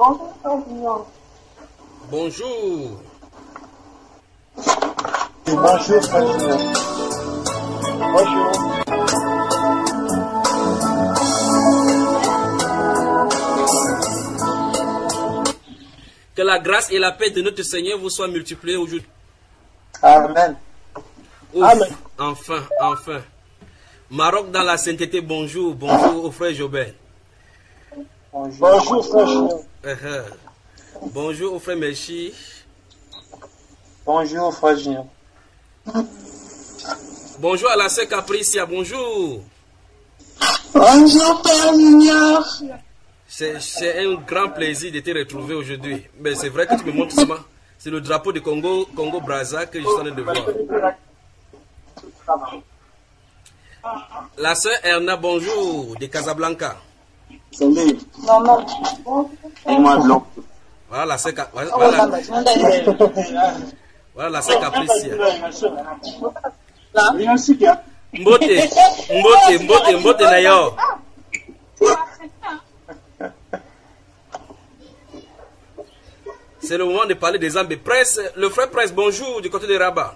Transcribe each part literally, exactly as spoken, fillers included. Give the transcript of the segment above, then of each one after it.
Bonjour. Bonjour, frère. Bonjour. Que la grâce et la paix de notre Seigneur vous soient multipliées aujourd'hui. Amen. Ouf, Amen. Enfin, enfin. Maroc dans la sainteté, bonjour. Bonjour au frère Jobert. Bonjour, bonjour frère. Uh -huh. Bonjour au frère Melchi. Bonjour frère Junior. Bonjour à la sœur Capricia, bonjour. Bonjour frère Junior. C'est un grand plaisir de te retrouver aujourd'hui. Mais c'est vrai que tu me montres seulement. C'est le drapeau du Congo, Congo Brazza que je suis en train de voir. La sœur Erna, bonjour, de Casablanca. Salut. Maman. Voilà la sœur voilà, voilà, voilà la sœur Capricia. Mbote, mbote, mbote, mbote nayo. C'est le moment de parler des âmes. Presse, le frère Presse, bonjour, du côté de Rabat.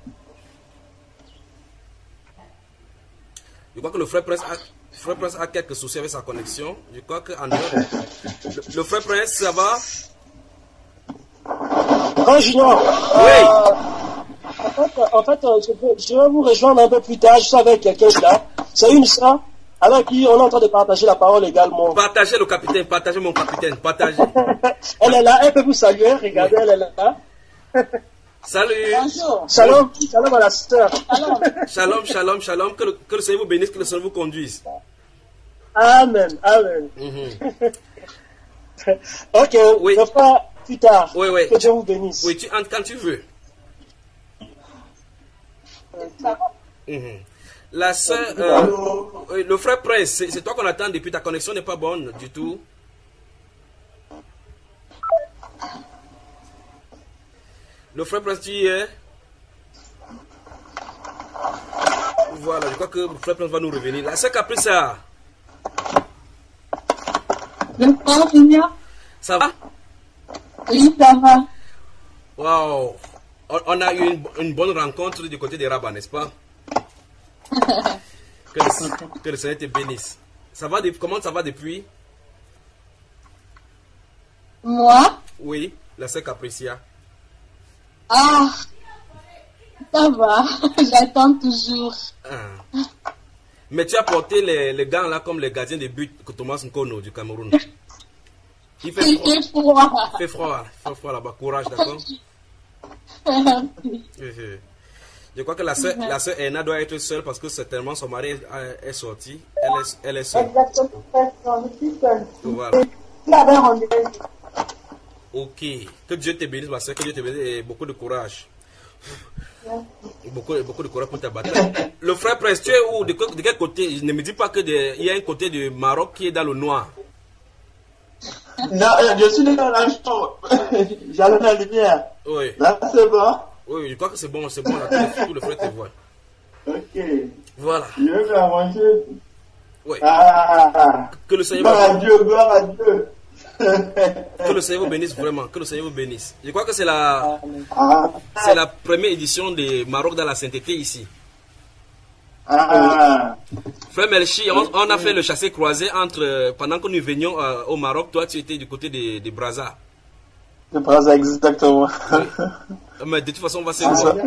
Je crois que le frère Presse a, le frère Presse a quelques soucis avec sa connexion. Je crois que en dehors de... le, le frère Presse, ça va? Frère Junior. Oui. Euh, en fait, en fait je, peux, je vais vous rejoindre un peu plus tard. Je suis avec quelqu'un là. C'est une sœur avec qui on est en train de partager la parole également. Partagez le capitaine, partagez mon capitaine, partagez. Elle est là, elle peut vous saluer. Regardez, oui. Elle est là. Salut. Bonjour. Shalom, shalom à la sœur. Shalom, shalom, shalom. Que le, que le Seigneur vous bénisse, que le Seigneur vous conduise. Amen, amen. Mm-hmm. Ok, oui. Je ferai plus tard. Oui, oui. Que Dieu vous bénisse. Oui, tu entres quand tu veux. Mm-hmm. La sœur, euh, le frère Prince, c'est toi qu'on attend depuis, ta connexion n'est pas bonne du tout. Le frère Prince, tu y es? Voilà, je crois que le frère Prince va nous revenir. La sœur Capricia. Le frère Junior. Ça va? Oui, ça va. Waouh. On, on a eu une, une bonne rencontre du côté des Rabat, n'est-ce pas? Que le, que le Seigneur te bénisse. Ça va de, comment ça va depuis? Moi? Oui, la sœur Capricia. Ah, ça va. J'attends toujours. Ah. Mais tu as porté les, les gants là comme les gardiens de but que Thomas Nkono du Cameroun. Il fait froid. Il fait froid. Il fait froid, il fait froid là-bas. Courage, d'accord? Je crois que la sœur, la sœur Erna doit être seule parce que certainement son mari est, est sorti. Elle est, elle est seule. Exactement, je suis seule. Voilà. Voilà. Ok. Que Dieu te bénisse, ma sœur. Que Dieu te bénisse et beaucoup de courage. Beaucoup, beaucoup de courage pour ta bataille. Le frère Prince, tu es où? De, de quel côté? Ne me dis pas qu'il y a un côté du Maroc qui est dans le noir. Non, je suis dans la chambre. J'allume la lumière. Oui. Là, c'est bon. Oui, je crois que c'est bon, c'est bon. Là, tout, le, tout le frère te voit. Ok. Voilà. Je vais manger. Oui. Ah. Que le Seigneur gloire à Dieu, gloire à Dieu. Que le Seigneur vous bénisse vraiment. Que le Seigneur vous bénisse. Je crois que c'est la, ah. c'est la première édition de Maroc dans la sainteté ici. Ah. Frère Melchi, on, on a fait le chassé croisé entre pendant que nous venions euh, au Maroc. Toi, tu étais du côté de, de Brazza. De Brazza, exactement. Oui. Mais de toute façon, on va se ah, voir.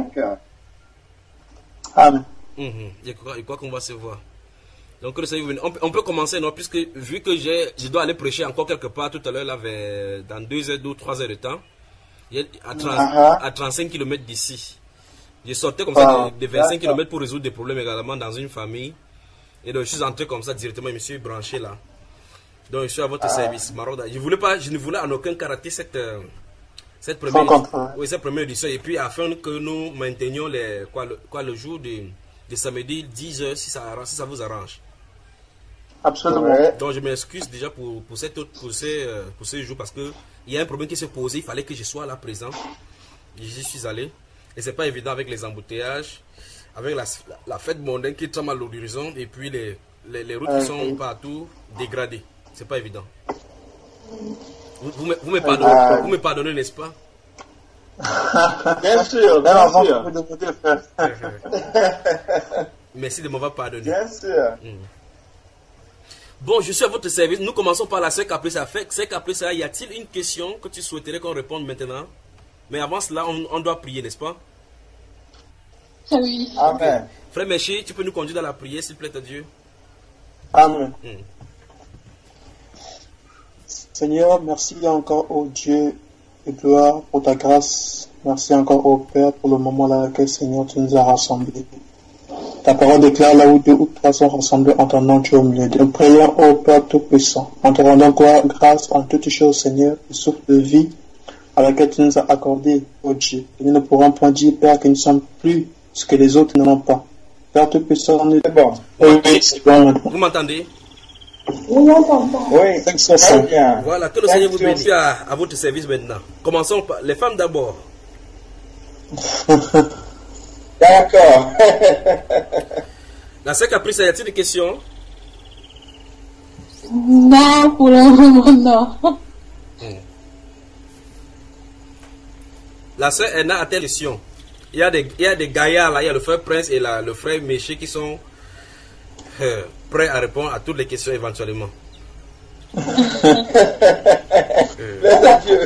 Ah, mm-hmm. Je crois, je crois qu'on va se voir. Donc, le Seigneur, on, on peut commencer, non? Puisque vu que je dois aller prêcher encore quelque part tout à l'heure, là, vers, dans deux heures, deux, trois heures de temps, à, trente, uh-huh. à trente-cinq kilomètres d'ici. Je sortais comme ça de, de vingt-cinq kilomètres pour résoudre des problèmes également dans une famille. Et donc, je suis entré comme ça directement, je me suis branché là. Donc, je suis à votre ah. service, Maroc. Je, voulais pas, je ne voulais en aucun cas rater cette, cette, première, édition, oui, cette première édition. Et puis, afin que nous maintenions les, quoi, le, quoi, le jour de, de samedi, dix heures, si ça, si ça vous arrange. Absolument. Donc, je m'excuse déjà pour, pour, cette, pour, ces, pour ces jours parce qu'il y a un problème qui s'est posé. Il fallait que je sois là présent. J'y suis allé. Et c'est pas évident avec les embouteillages, avec la, la, la fête mondaine qui est très mal à l'horizon et puis les, les, les routes euh, qui sont oui. partout dégradées. C'est pas évident. Vous, vous, me, vous, me pardonnez, Ah. vous me pardonnez, n'est-ce pas? Bien sûr, Même bien avant sûr. de vous demander, frère. Merci de m'avoir pardonné. Bien sûr. Bon, je suis à votre service. Nous commençons par la sœur Caprissa. Sœur Caprissa, y a-t-il une question que tu souhaiterais qu'on réponde maintenant? Mais avant cela, on, on doit prier, n'est-ce pas? Oui. Amen. Frère Méché, tu peux nous conduire dans la prière, s'il te plaît, à Dieu? Amen. Mm. Seigneur, merci encore au Dieu et gloire pour ta grâce. Merci encore au Père pour le moment dans lequel, Seigneur, tu nous as rassemblés. Ta parole déclare là où deux ou trois sont rassemblés en ton nom, tu es au milieu. Nous prions au Père Tout-Puissant, en te rendant grâce en toutes choses, Seigneur, le souffle de vie à laquelle tu nous as accordé, ô Dieu. Et nous ne pourrons point dire, Père, que nous sommes plus ce que les autres n'ont pas. Père Tout-Puissant, nous C'est bon. oui, c'est bon maintenant. Vous m'entendez? Oui, on t'entend. Oui, Cinq sur très cinq. bien. Voilà, que le Cinq Seigneur vous sur bénisse à, à votre service maintenant. Commençons par les femmes d'abord. D'accord. La sœur Caprissa, y a-t-il des questions? Non, pour le moment, non. La sœur Enna a-t-elle des questions? Il y a des, il y a des gaillards là, il y a le frère Prince et la, le frère Méché qui sont euh, prêts à répondre à toutes les questions éventuellement. Merci à Dieu.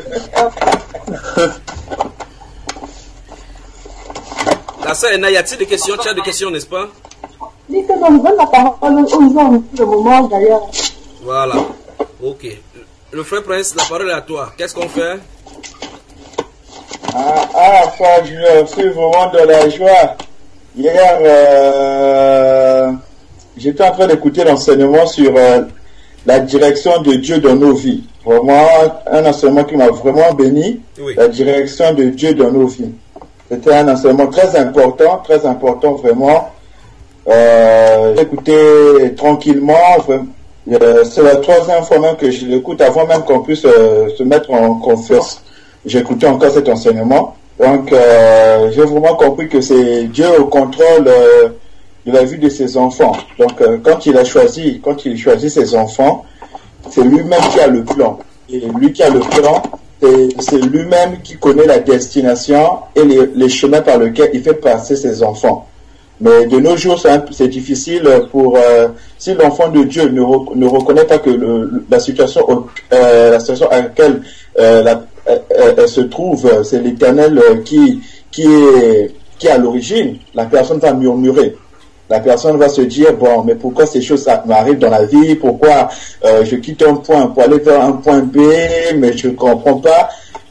La sœur Enna, y a-t-il des questions? Tu as des questions, n'est-ce pas? Dis que nous donne la parole aux gens le moment d'ailleurs. Voilà. Ok. Le frère Prince, la parole est à toi. Qu'est-ce qu'on fait? Ah, ah, frère, je suis vraiment dans la joie. Hier, euh, j'étais en train d'écouter l'enseignement sur euh, la direction de Dieu dans nos vies. Vraiment, un enseignement qui m'a vraiment béni. Oui. La direction de Dieu dans nos vies. C'était un enseignement très important, très important vraiment. Euh, J'écoutais tranquillement. Vraiment. Euh, C'est la troisième fois même que je l'écoute avant même qu'on puisse euh, se mettre en confiance. J'écoutais encore cet enseignement. Donc, euh, j'ai vraiment compris que c'est Dieu au contrôle euh, de la vie de ses enfants. Donc, euh, quand il a choisi, quand il choisit ses enfants, c'est lui-même qui a le plan. Et lui qui a le plan, c'est lui-même qui connaît la destination et les, les chemins par lesquels il fait passer ses enfants. Mais de nos jours, c'est difficile pour euh, si l'enfant de Dieu ne, re, ne reconnaît pas que le, la situation, euh, la situation à laquelle euh, la, elle, elle se trouve, c'est l'Éternel qui qui est qui est à l'origine. La personne va murmurer. La personne va se dire bon, mais pourquoi ces choses m'arrivent dans la vie? Pourquoi euh, je quitte un point pour aller vers un point B, mais je ne comprends pas.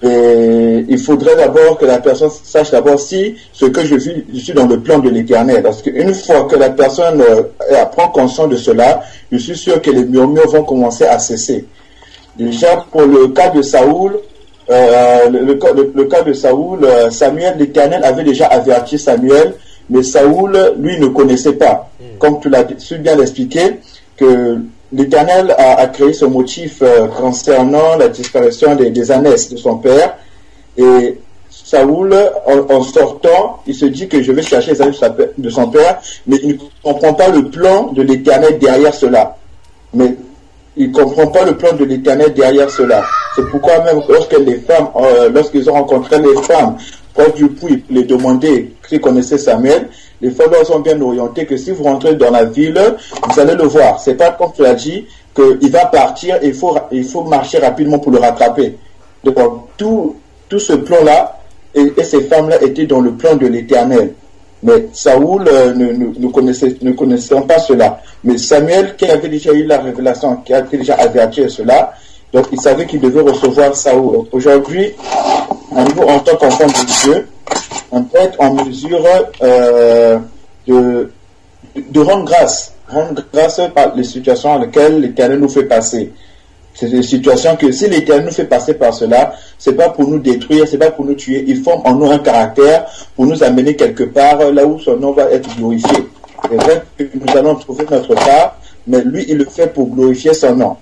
Et il faudrait d'abord que la personne sache d'abord si ce que je vis, je suis dans le plan de l'Éternel. Parce qu'une fois que la personne euh, prend conscience de cela, je suis sûr que les murmures vont commencer à cesser. Déjà, pour le cas de Saoul, euh, le, le, le, le cas de Saoul, euh, Samuel, l'Éternel avait déjà averti Samuel, mais Saoul, lui, ne connaissait pas. Mm. Comme tu l'as su bien l'expliquer, que l'Éternel a, a créé ce motif euh, concernant la disparition des, des ânesses de son père. Et Saoul, en, en sortant, il se dit que je vais chercher les ânesses de son père, mais il ne comprend pas le plan de l'Éternel derrière cela. Mais il ne comprend pas le plan de l'Éternel derrière cela. C'est pourquoi même lorsque les femmes, euh, lorsqu'ils ont rencontré les femmes proches du puits, les demander s'ils connaissaient Samuel, les femmes leur ont bien orienté que si vous rentrez dans la ville, vous allez le voir. C'est pas comme tu l'as dit, qu'il va partir et il faut, il faut marcher rapidement pour le rattraper. Donc tout, tout ce plan-là, et, et ces femmes-là étaient dans le plan de l'Éternel. Mais Saoul euh, ne, ne, ne, connaissait, ne connaissait pas cela. Mais Samuel, qui avait déjà eu la révélation, qui avait déjà averti cela, donc il savait qu'il devait recevoir Saoul. Aujourd'hui, à nouveau, en tant qu'enfant de Dieu, on peut être en mesure euh, de, de rendre grâce, rendre grâce par les situations dans lesquelles l'Éternel nous fait passer. C'est des situations que si l'Éternel nous fait passer par cela, c'est pas pour nous détruire, c'est pas pour nous tuer. Il forme en nous un caractère pour nous amener quelque part là où son nom va être glorifié. C'est vrai que nous allons trouver notre part, mais lui, il le fait pour glorifier son nom.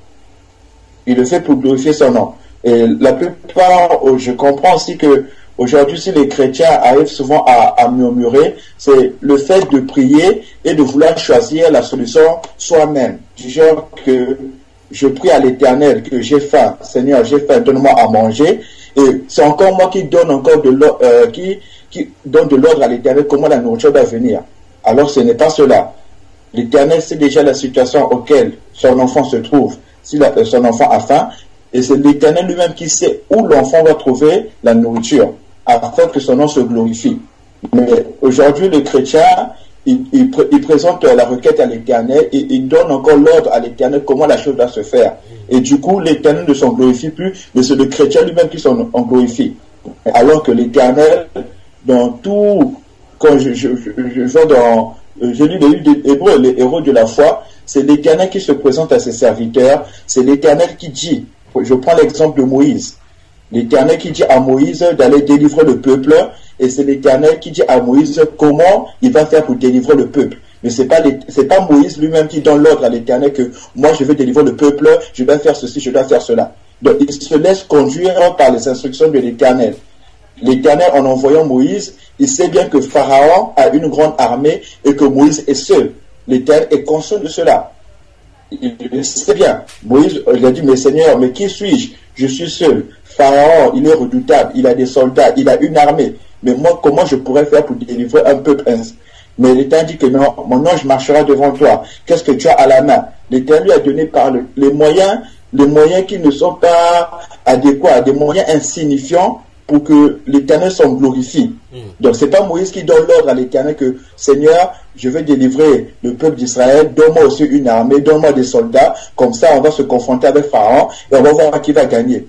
Il le fait pour glorifier son nom. Et la plupart, je comprends aussi que aujourd'hui, si les chrétiens arrivent souvent à, à murmurer, c'est le fait de prier et de vouloir choisir la solution soi-même. Du genre que je prie à l'Éternel que j'ai faim, Seigneur, j'ai faim, donne-moi à manger, et c'est encore moi qui donne encore de l'ordre, euh, qui, qui donne de l'ordre à l'Éternel comment la nourriture va venir. Alors ce n'est pas cela. L'Éternel sait déjà la situation auquel son enfant se trouve, si la, euh, son enfant a faim, et c'est l'Éternel lui-même qui sait où l'enfant va trouver la nourriture, afin que son nom se glorifie. Mais aujourd'hui, le chrétien, il, il, il présente la requête à l'Éternel et il donne encore l'ordre à l'Éternel comment la chose doit se faire. Et du coup, l'Éternel ne s'en glorifie plus, mais c'est le chrétien lui-même qui s'en glorifie. Alors que l'Éternel, dans tout, quand je, je, je, je vois dans, je lis le livre des Hébreux, les héros de la foi, c'est l'Éternel qui se présente à ses serviteurs, c'est l'Éternel qui dit, je prends l'exemple de Moïse, l'Éternel qui dit à Moïse d'aller délivrer le peuple, et c'est l'Éternel qui dit à Moïse comment il va faire pour délivrer le peuple. Mais c'est pas c'est pas Moïse lui-même qui donne l'ordre à l'Éternel que moi je vais délivrer le peuple, je dois faire ceci, je dois faire cela. Donc il se laisse conduire par les instructions de l'Éternel. L'Éternel, en envoyant Moïse, il sait bien que Pharaon a une grande armée et que Moïse est seul. L'Éternel est conscient de cela. Il sait bien. Moïse, il a dit, mais Seigneur, mais qui suis-je? Je suis seul. Pharaon, il est redoutable, il a des soldats, il a une armée. Mais moi, comment je pourrais faire pour délivrer un peuple ainsi? Mais l'Éternel dit que non, mon ange marchera devant toi. Qu'est-ce que tu as à la main? L'Éternel lui a donné par le, les moyens, les moyens qui ne sont pas adéquats, des moyens insignifiants pour que l'Éternel s'en glorifie. Mm. Donc c'est pas Moïse qui donne l'ordre à l'Éternel que Seigneur, je vais délivrer le peuple d'Israël, donne-moi aussi une armée, donne-moi des soldats, comme ça on va se confronter avec Pharaon et on va voir qui va gagner.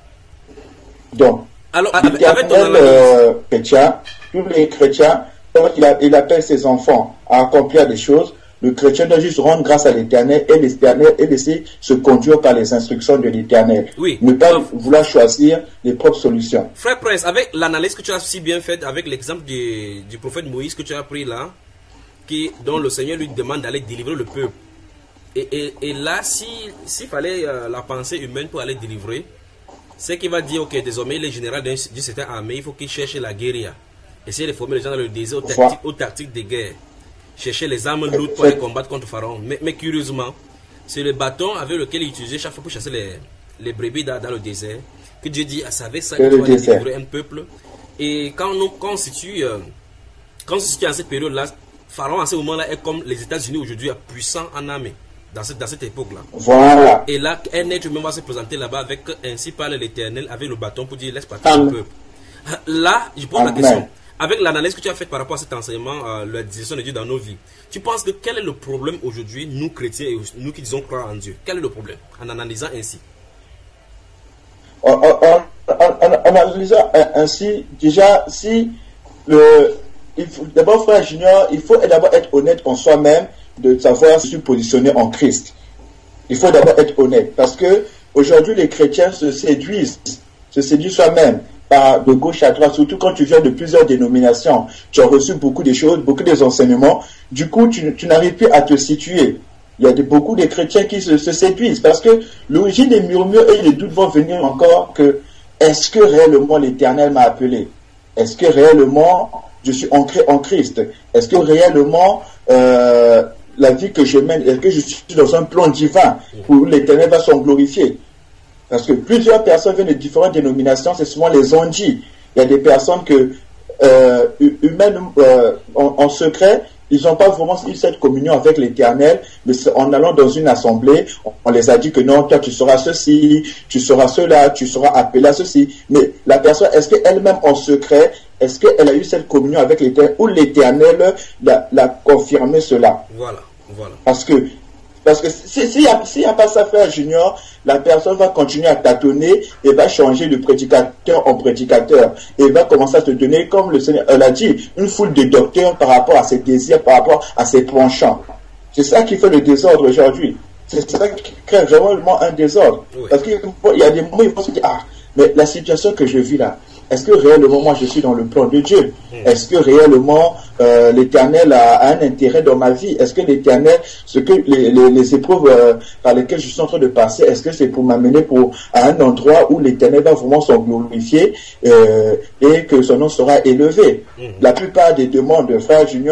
Mm. Donc, alors avec, avec ton euh, chrétien, tous les chrétiens, il, a, il appelle ses enfants à accomplir des choses. Le chrétien doit juste rendre grâce à l'Éternel et l'Éternel et laisser se conduire par les instructions de l'Éternel. Oui. Ne pas Donc, vouloir choisir les propres solutions. Frère Prince, avec l'analyse que tu as si bien faite, avec l'exemple du, du prophète Moïse que tu as pris là, qui, dont le Seigneur lui demande d'aller délivrer le peuple. Et, et, et là, si, s'il fallait euh, la pensée humaine pour aller délivrer, c'est qu'il va dire, ok, désormais il est général d'une certaine armée, il faut qu'il cherche la guérilla. Essayer de former les gens dans le désert aux tactiques, aux tactiques de guerre. Chercher les armes lourdes pour aller combattre contre Pharaon. Mais, mais curieusement, c'est le bâton avec lequel il utilisait chaque fois pour chasser les, les brebis dans, dans le désert. Que Dieu dit, ah, ça avec ça, que tu vas délivrer un peuple. Et quand on, quand on se situe, euh, quand on se situe à cette période-là, Pharaon à ce moment-là est comme les États-Unis aujourd'hui, puissant en armée. Dans cette, dans cette époque-là. Voilà. Et là, un être humain va se présenter là-bas avec, ainsi parle l'Éternel, avec le bâton pour dire, laisse partir le peuple. Là, je pose Amen. la question. Avec l'analyse que tu as faite par rapport à cet enseignement, euh, la direction de Dieu dans nos vies, tu penses que quel est le problème aujourd'hui, nous chrétiens et nous qui disons croire en Dieu? Quel est le problème en analysant ainsi? En, en, en, en, en analysant ainsi, déjà, si le. D'abord, frère Junior, il faut d'abord être honnête en soi-même de savoir se positionner en Christ. Il faut d'abord être honnête parce que aujourd'hui, les chrétiens se séduisent, se séduisent soi-même. De gauche à droite, surtout quand tu viens de plusieurs dénominations, tu as reçu beaucoup de choses, beaucoup des enseignements, du coup tu, tu n'arrives plus à te situer. Il y a de, beaucoup de chrétiens qui se, se séduisent parce que l'origine des murmures et les doutes vont venir encore que est-ce que réellement l'Éternel m'a appelé? Est-ce que réellement je suis ancré en Christ? Est-ce que réellement euh, la vie que je mène, est-ce que je suis dans un plan divin où l'Éternel va s'en glorifier? Parce que plusieurs personnes viennent de différentes dénominations, c'est souvent les ondits. Il y a des personnes que, euh, humaines, euh, en, en secret, ils n'ont pas vraiment eu cette communion avec l'Éternel, mais en allant dans une assemblée, on, on les a dit que non, toi tu seras ceci, tu seras cela, tu seras appelé à ceci. Mais la personne, est-ce qu'elle-même en secret, est-ce qu'elle a eu cette communion avec l'Éternel, ou l'Éternel l'a, l'a confirmé cela? Voilà, voilà. Parce que Parce que s'il n'y a, si a pas ça, frère Junior, la personne va continuer à tâtonner et va changer de prédicateur en prédicateur. Et va commencer à se donner, comme le Seigneur l'a dit, une foule de docteurs par rapport à ses désirs, par rapport à ses penchants. C'est ça qui fait le désordre aujourd'hui. C'est ça qui crée vraiment un désordre. Oui. Parce qu'il y a des moments où il faut se dire, ah, mais la situation que je vis là, est-ce que réellement moi je suis dans le plan de Dieu? Mmh. Est-ce que réellement euh, l'Éternel a, a un intérêt dans ma vie? Est-ce que l'Éternel, ce que les, les, les épreuves euh, par lesquelles je suis en train de passer, est-ce que c'est pour m'amener pour à un endroit où l'Éternel va vraiment s'en glorifier euh, et que son nom sera élevé? Mmh. La plupart des demandes, frère Junior,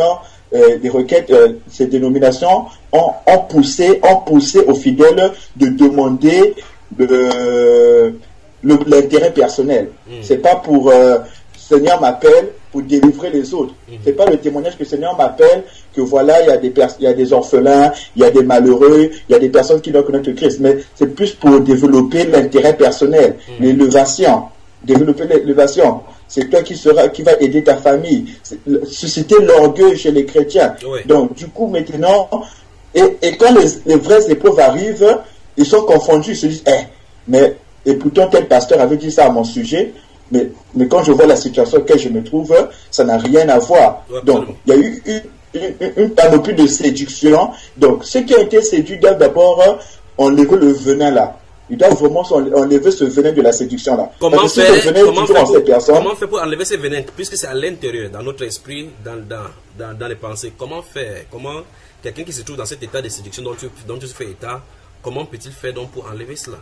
euh, des requêtes, euh, ces dénominations ont, ont poussé, ont poussé aux fidèles de demander le, le, l'intérêt personnel. Mm. C'est pas pour euh, Seigneur m'appelle pour délivrer les autres. Mm. C'est pas le témoignage que Seigneur m'appelle que voilà, il y a des pers- il y a des orphelins, il y a des malheureux, il y a des personnes qui doivent connaître Christ. Mais c'est plus pour développer l'intérêt personnel, mm. l'élévation, développer l'élévation. C'est toi qui sera, qui va aider ta famille, susciter l'orgueil chez les chrétiens. Oui. Donc, du coup, maintenant, et, et quand les, les vraies épreuves arrivent, ils sont confondus, ils se disent, eh, mais, et pourtant tel pasteur avait dit ça à mon sujet, mais, mais quand je vois la situation dans laquelle je me trouve, ça n'a rien à voir. Oui, donc, il y a eu une, une, une panoplie de séduction. Donc, ceux qui ont été séduits doivent d'abord enlever le venin là. Il doit vraiment enlever ce venin de la séduction là. Comment faire, comment, faire pour, comment faire pour enlever ce venin, puisque c'est à l'intérieur, dans notre esprit, dans, dans, dans, dans les pensées. Comment faire, comment quelqu'un qui se trouve dans cet état de séduction dont tu, dont tu fais état, comment peut-il faire donc pour enlever cela?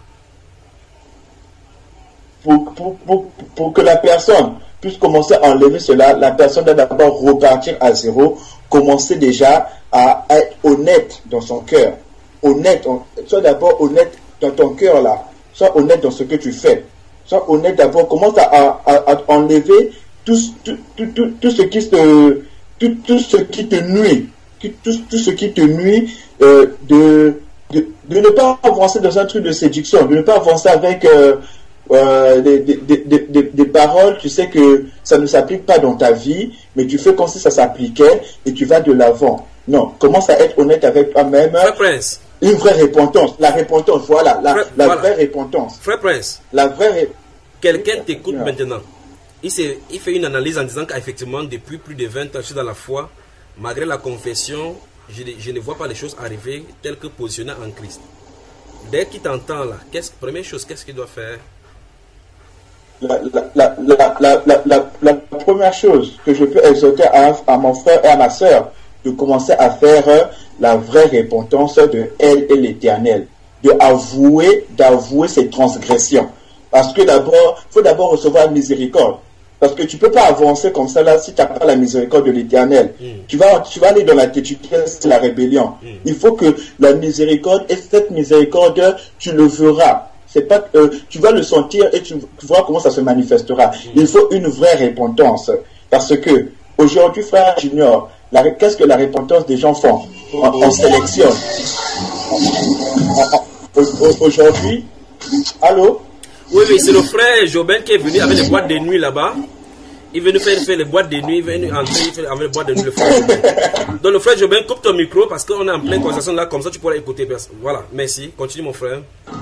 Pour, pour, pour, pour que la personne puisse commencer à enlever cela, la personne doit d'abord repartir à zéro, commencer déjà à être honnête dans son cœur. Honnête, soit d'abord honnête dans ton cœur là, sois honnête dans ce que tu fais, sois honnête d'abord, commence à, à, à enlever tout, tout, tout, tout, tout ce qui te tout, tout ce qui te nuit, tout, tout ce qui te nuit euh, de, de, de ne pas avancer dans un truc de séduction, de ne pas avancer avec euh, euh, des, des, des, des, des paroles, tu sais que ça ne s'applique pas dans ta vie, mais tu fais comme si ça s'appliquait et tu vas de l'avant. Non, commence à être honnête avec toi-même. Frère Prince. Une vraie repentance, la repentance, voilà, la, Frère, la voilà. vraie repentance. Frère Prince, la vraie. Quelqu'un t'écoute yeah. maintenant. Il, il fait une analyse en disant qu'effectivement, depuis plus de vingt ans, je suis dans la foi. Malgré la confession, je, je ne vois pas les choses arriver telles que positionnées en Christ. Dès qu'il t'entend là, qu'est-ce, première chose, qu'est-ce qu'il doit faire? La, la, la, la, la, la, la, la première chose que je peux exhorter à, à mon frère et à ma soeur, de commencer à faire la vraie repentance de elle et l'Éternel, de avouer, d'avouer ses transgressions. Parce que d'abord, il faut d'abord recevoir la miséricorde. Parce que tu ne peux pas avancer comme ça là si tu n'as pas la miséricorde de l'Éternel. Mm. Tu vas, tu vas aller dans la tétuité, c'est la rébellion. Mm. Il faut que la miséricorde, et cette miséricorde, tu le verras. C'est pas, euh, tu vas le sentir et tu, tu verras comment ça se manifestera. Mm. Il faut une vraie repentance. Parce que aujourd'hui, frère Junior, La, qu'est-ce que la repentance des gens font? On, on sélectionne. Aujourd'hui, allô? Oui, oui, c'est le frère Jobin qui est venu avec les boîtes de nuit là-bas. Il veut nous faire, faire les boîtes de nuit, il veut nous entrer avec les boîtes de nuit, le frère Jobin. Donc le frère Jobin, coupe ton micro parce qu'on est en pleine conversation là, comme ça tu pourras écouter. Voilà, merci. Continue mon frère.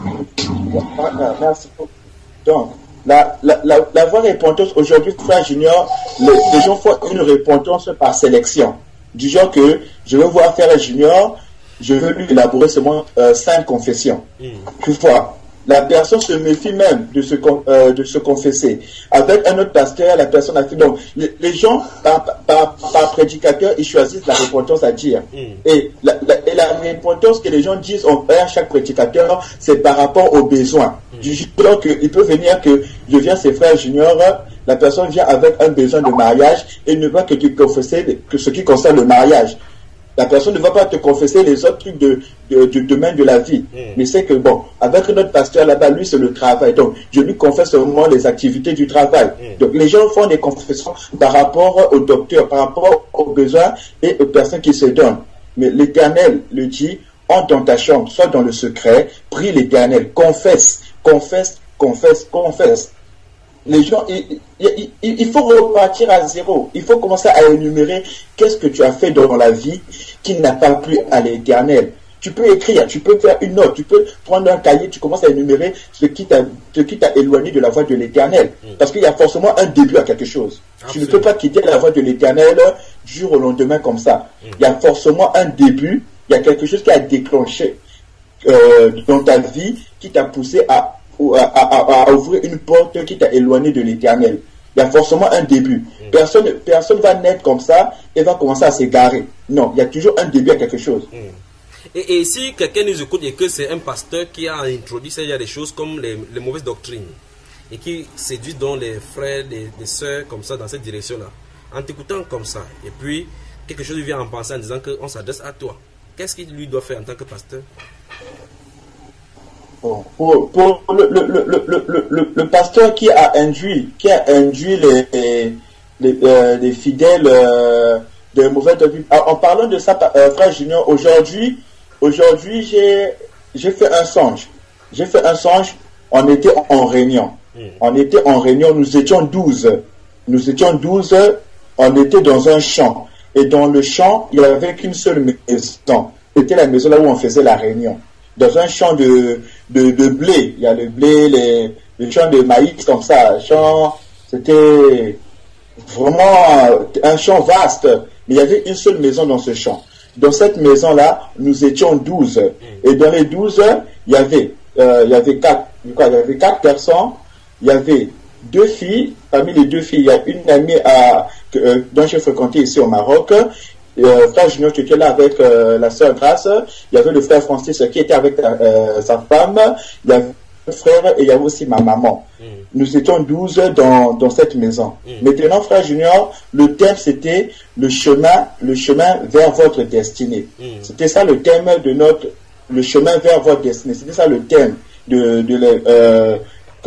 Merci beaucoup. Donc, La, la, la, la vraie repentance aujourd'hui, frère Junior, les, les gens font une repentance par sélection. Du genre que je veux voir frère Junior, je veux lui élaborer seulement euh, cinq confessions. Mm. Tu vois, la personne se méfie même de se, euh, de se confesser. Avec un autre pasteur, la personne a fait. Donc, les, les gens, par, par, par prédicateur, ils choisissent la repentance à dire. Mm. Et, la, la, et la repentance que les gens disent envers chaque prédicateur, c'est par rapport aux besoins. Mm. Du genre qu'il peut venir que je viens, ses frères juniors, la personne vient avec un besoin de mariage et ne va que te confesser que ce qui concerne le mariage. La personne ne va pas te confesser les autres trucs de, de, de domaine de la vie. Mm. Mais c'est que, bon, avec notre pasteur là-bas, lui, c'est le travail. Donc, je lui confesse seulement les activités du travail. Mm. Donc, les gens font des confessions par rapport au docteur, par rapport aux besoins et aux personnes qui se donnent. Mais l'Éternel le dit, entre dans ta chambre, soit dans le secret, prie l'Éternel, confesse, confesse, confesse, confesse. Les gens, il, il, il, il faut repartir à zéro. Il faut commencer à énumérer qu'est-ce que tu as fait dans la vie qui n'a pas plu à l'Éternel. Tu peux écrire, tu peux faire une note, tu peux prendre un cahier, tu commences à énumérer ce qui t'a, ce qui t'a éloigné de la voie de l'Éternel. Mm. Parce qu'il y a forcément un début à quelque chose. Absolument. Tu ne peux pas quitter la voie de l'Éternel du jour au lendemain comme ça. Mm. Il y a forcément un début, il y a quelque chose qui a déclenché euh, dans ta vie qui t'a poussé à À, à, à ouvrir une porte qui t'a éloigné de l'Éternel. Il y a forcément un début. Mm. Personne personne va naître comme ça et va commencer à s'égarer. Non, il y a toujours un début à quelque chose. Mm. Et, et si quelqu'un nous écoute et que c'est un pasteur qui a introduit il y a des choses comme les, les mauvaises doctrines et qui séduit donc les frères, les, les sœurs comme ça dans cette direction-là, en t'écoutant comme ça, et puis quelque chose lui vient en pensée en disant qu'on s'adresse à toi. Qu'est-ce qu'il lui doit faire en tant que pasteur? Bon, pour, pour le, le, le, le, le, le pasteur qui a induit, qui a induit les, les, les, euh, les fidèles euh, de mauvais doctrine. En parlant de ça, euh, frère Junior, aujourd'hui, aujourd'hui j'ai j'ai fait un songe. J'ai fait un songe, on était en réunion. Mm. On était en réunion, nous étions douze. Nous étions douze, on était dans un champ. Et dans le champ, il n'y avait qu'une seule maison. C'était la maison là où on faisait la réunion. Dans un champ de, de, de blé. Il y a le blé, les, les champs de maïs comme ça. Champ, c'était vraiment un champ vaste. Mais il y avait une seule maison dans ce champ. Dans cette maison-là, nous étions douze. Et dans les douze, il y avait, euh, il y avait quatre, quoi, il y avait quatre personnes. Il y avait deux filles. Parmi les deux filles, il y a une amie à, euh, dont j'ai fréquenté ici au Maroc. Euh, frère Junior qui était là avec euh, la sœur Grace, il y avait le frère Francis qui était avec euh, sa femme, il y avait le frère et il y avait aussi ma maman. Mm. Nous étions douze dans, dans cette maison. Mm. Maintenant, frère Junior, le thème c'était le chemin, le chemin vers votre destinée. Mm. C'était ça le thème de notre, le chemin vers votre destinée. C'était ça le thème de, de, de, euh,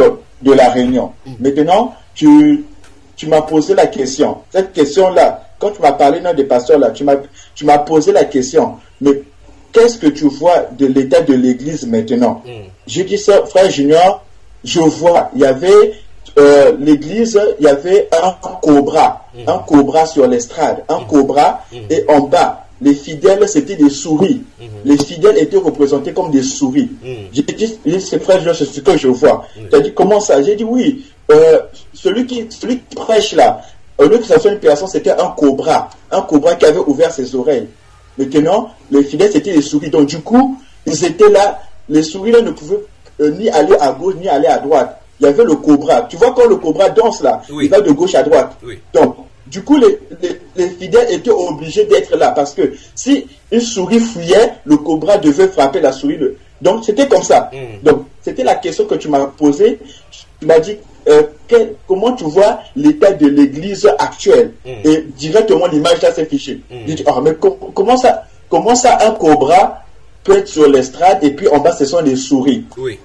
de la réunion. Mm. Maintenant, tu, tu m'as posé la question. Cette question-là, quand tu m'as parlé d'un des pasteurs là, tu m'as tu m'as posé la question, mais qu'est-ce que tu vois de l'état de l'église maintenant? Mm. J'ai dit ça, frère Junior, je vois, il y avait euh, l'église, il y avait un cobra, mm. un cobra sur l'estrade, un mm. cobra, mm. et en bas, les fidèles, c'était des souris. Mm. Les fidèles étaient représentés comme des souris. Mm. J'ai dit, c'est frère Junior, c'est ce que je vois. Mm. Tu as dit, comment ça? J'ai dit, oui, euh, celui qui, celui qui prêche là, au lieu que ça soit une personne, c'était un cobra. Un cobra qui avait ouvert ses oreilles. Maintenant, les fidèles, c'était les souris. Donc, du coup, ils étaient là. Les souris, là, ne pouvaient euh, ni aller à gauche, ni aller à droite. Il y avait le cobra. Tu vois, quand le cobra danse, là, oui. il va de gauche à droite. Oui. Donc, du coup, les, les, les fidèles étaient obligés d'être là. Parce que si une souris fuyait, le cobra devait frapper la souris. Le... Donc, c'était comme ça. Mm. Donc, c'était la question que tu m'as posée. Tu m'as dit... Euh, quel, comment tu vois l'état de l'église actuelle? Mm. Et directement l'image là s'est fichée. Mm. Je dis, oh, mais com comment ça comment ça un cobra peut être sur l'estrade et puis en bas ce sont des souris? Oui.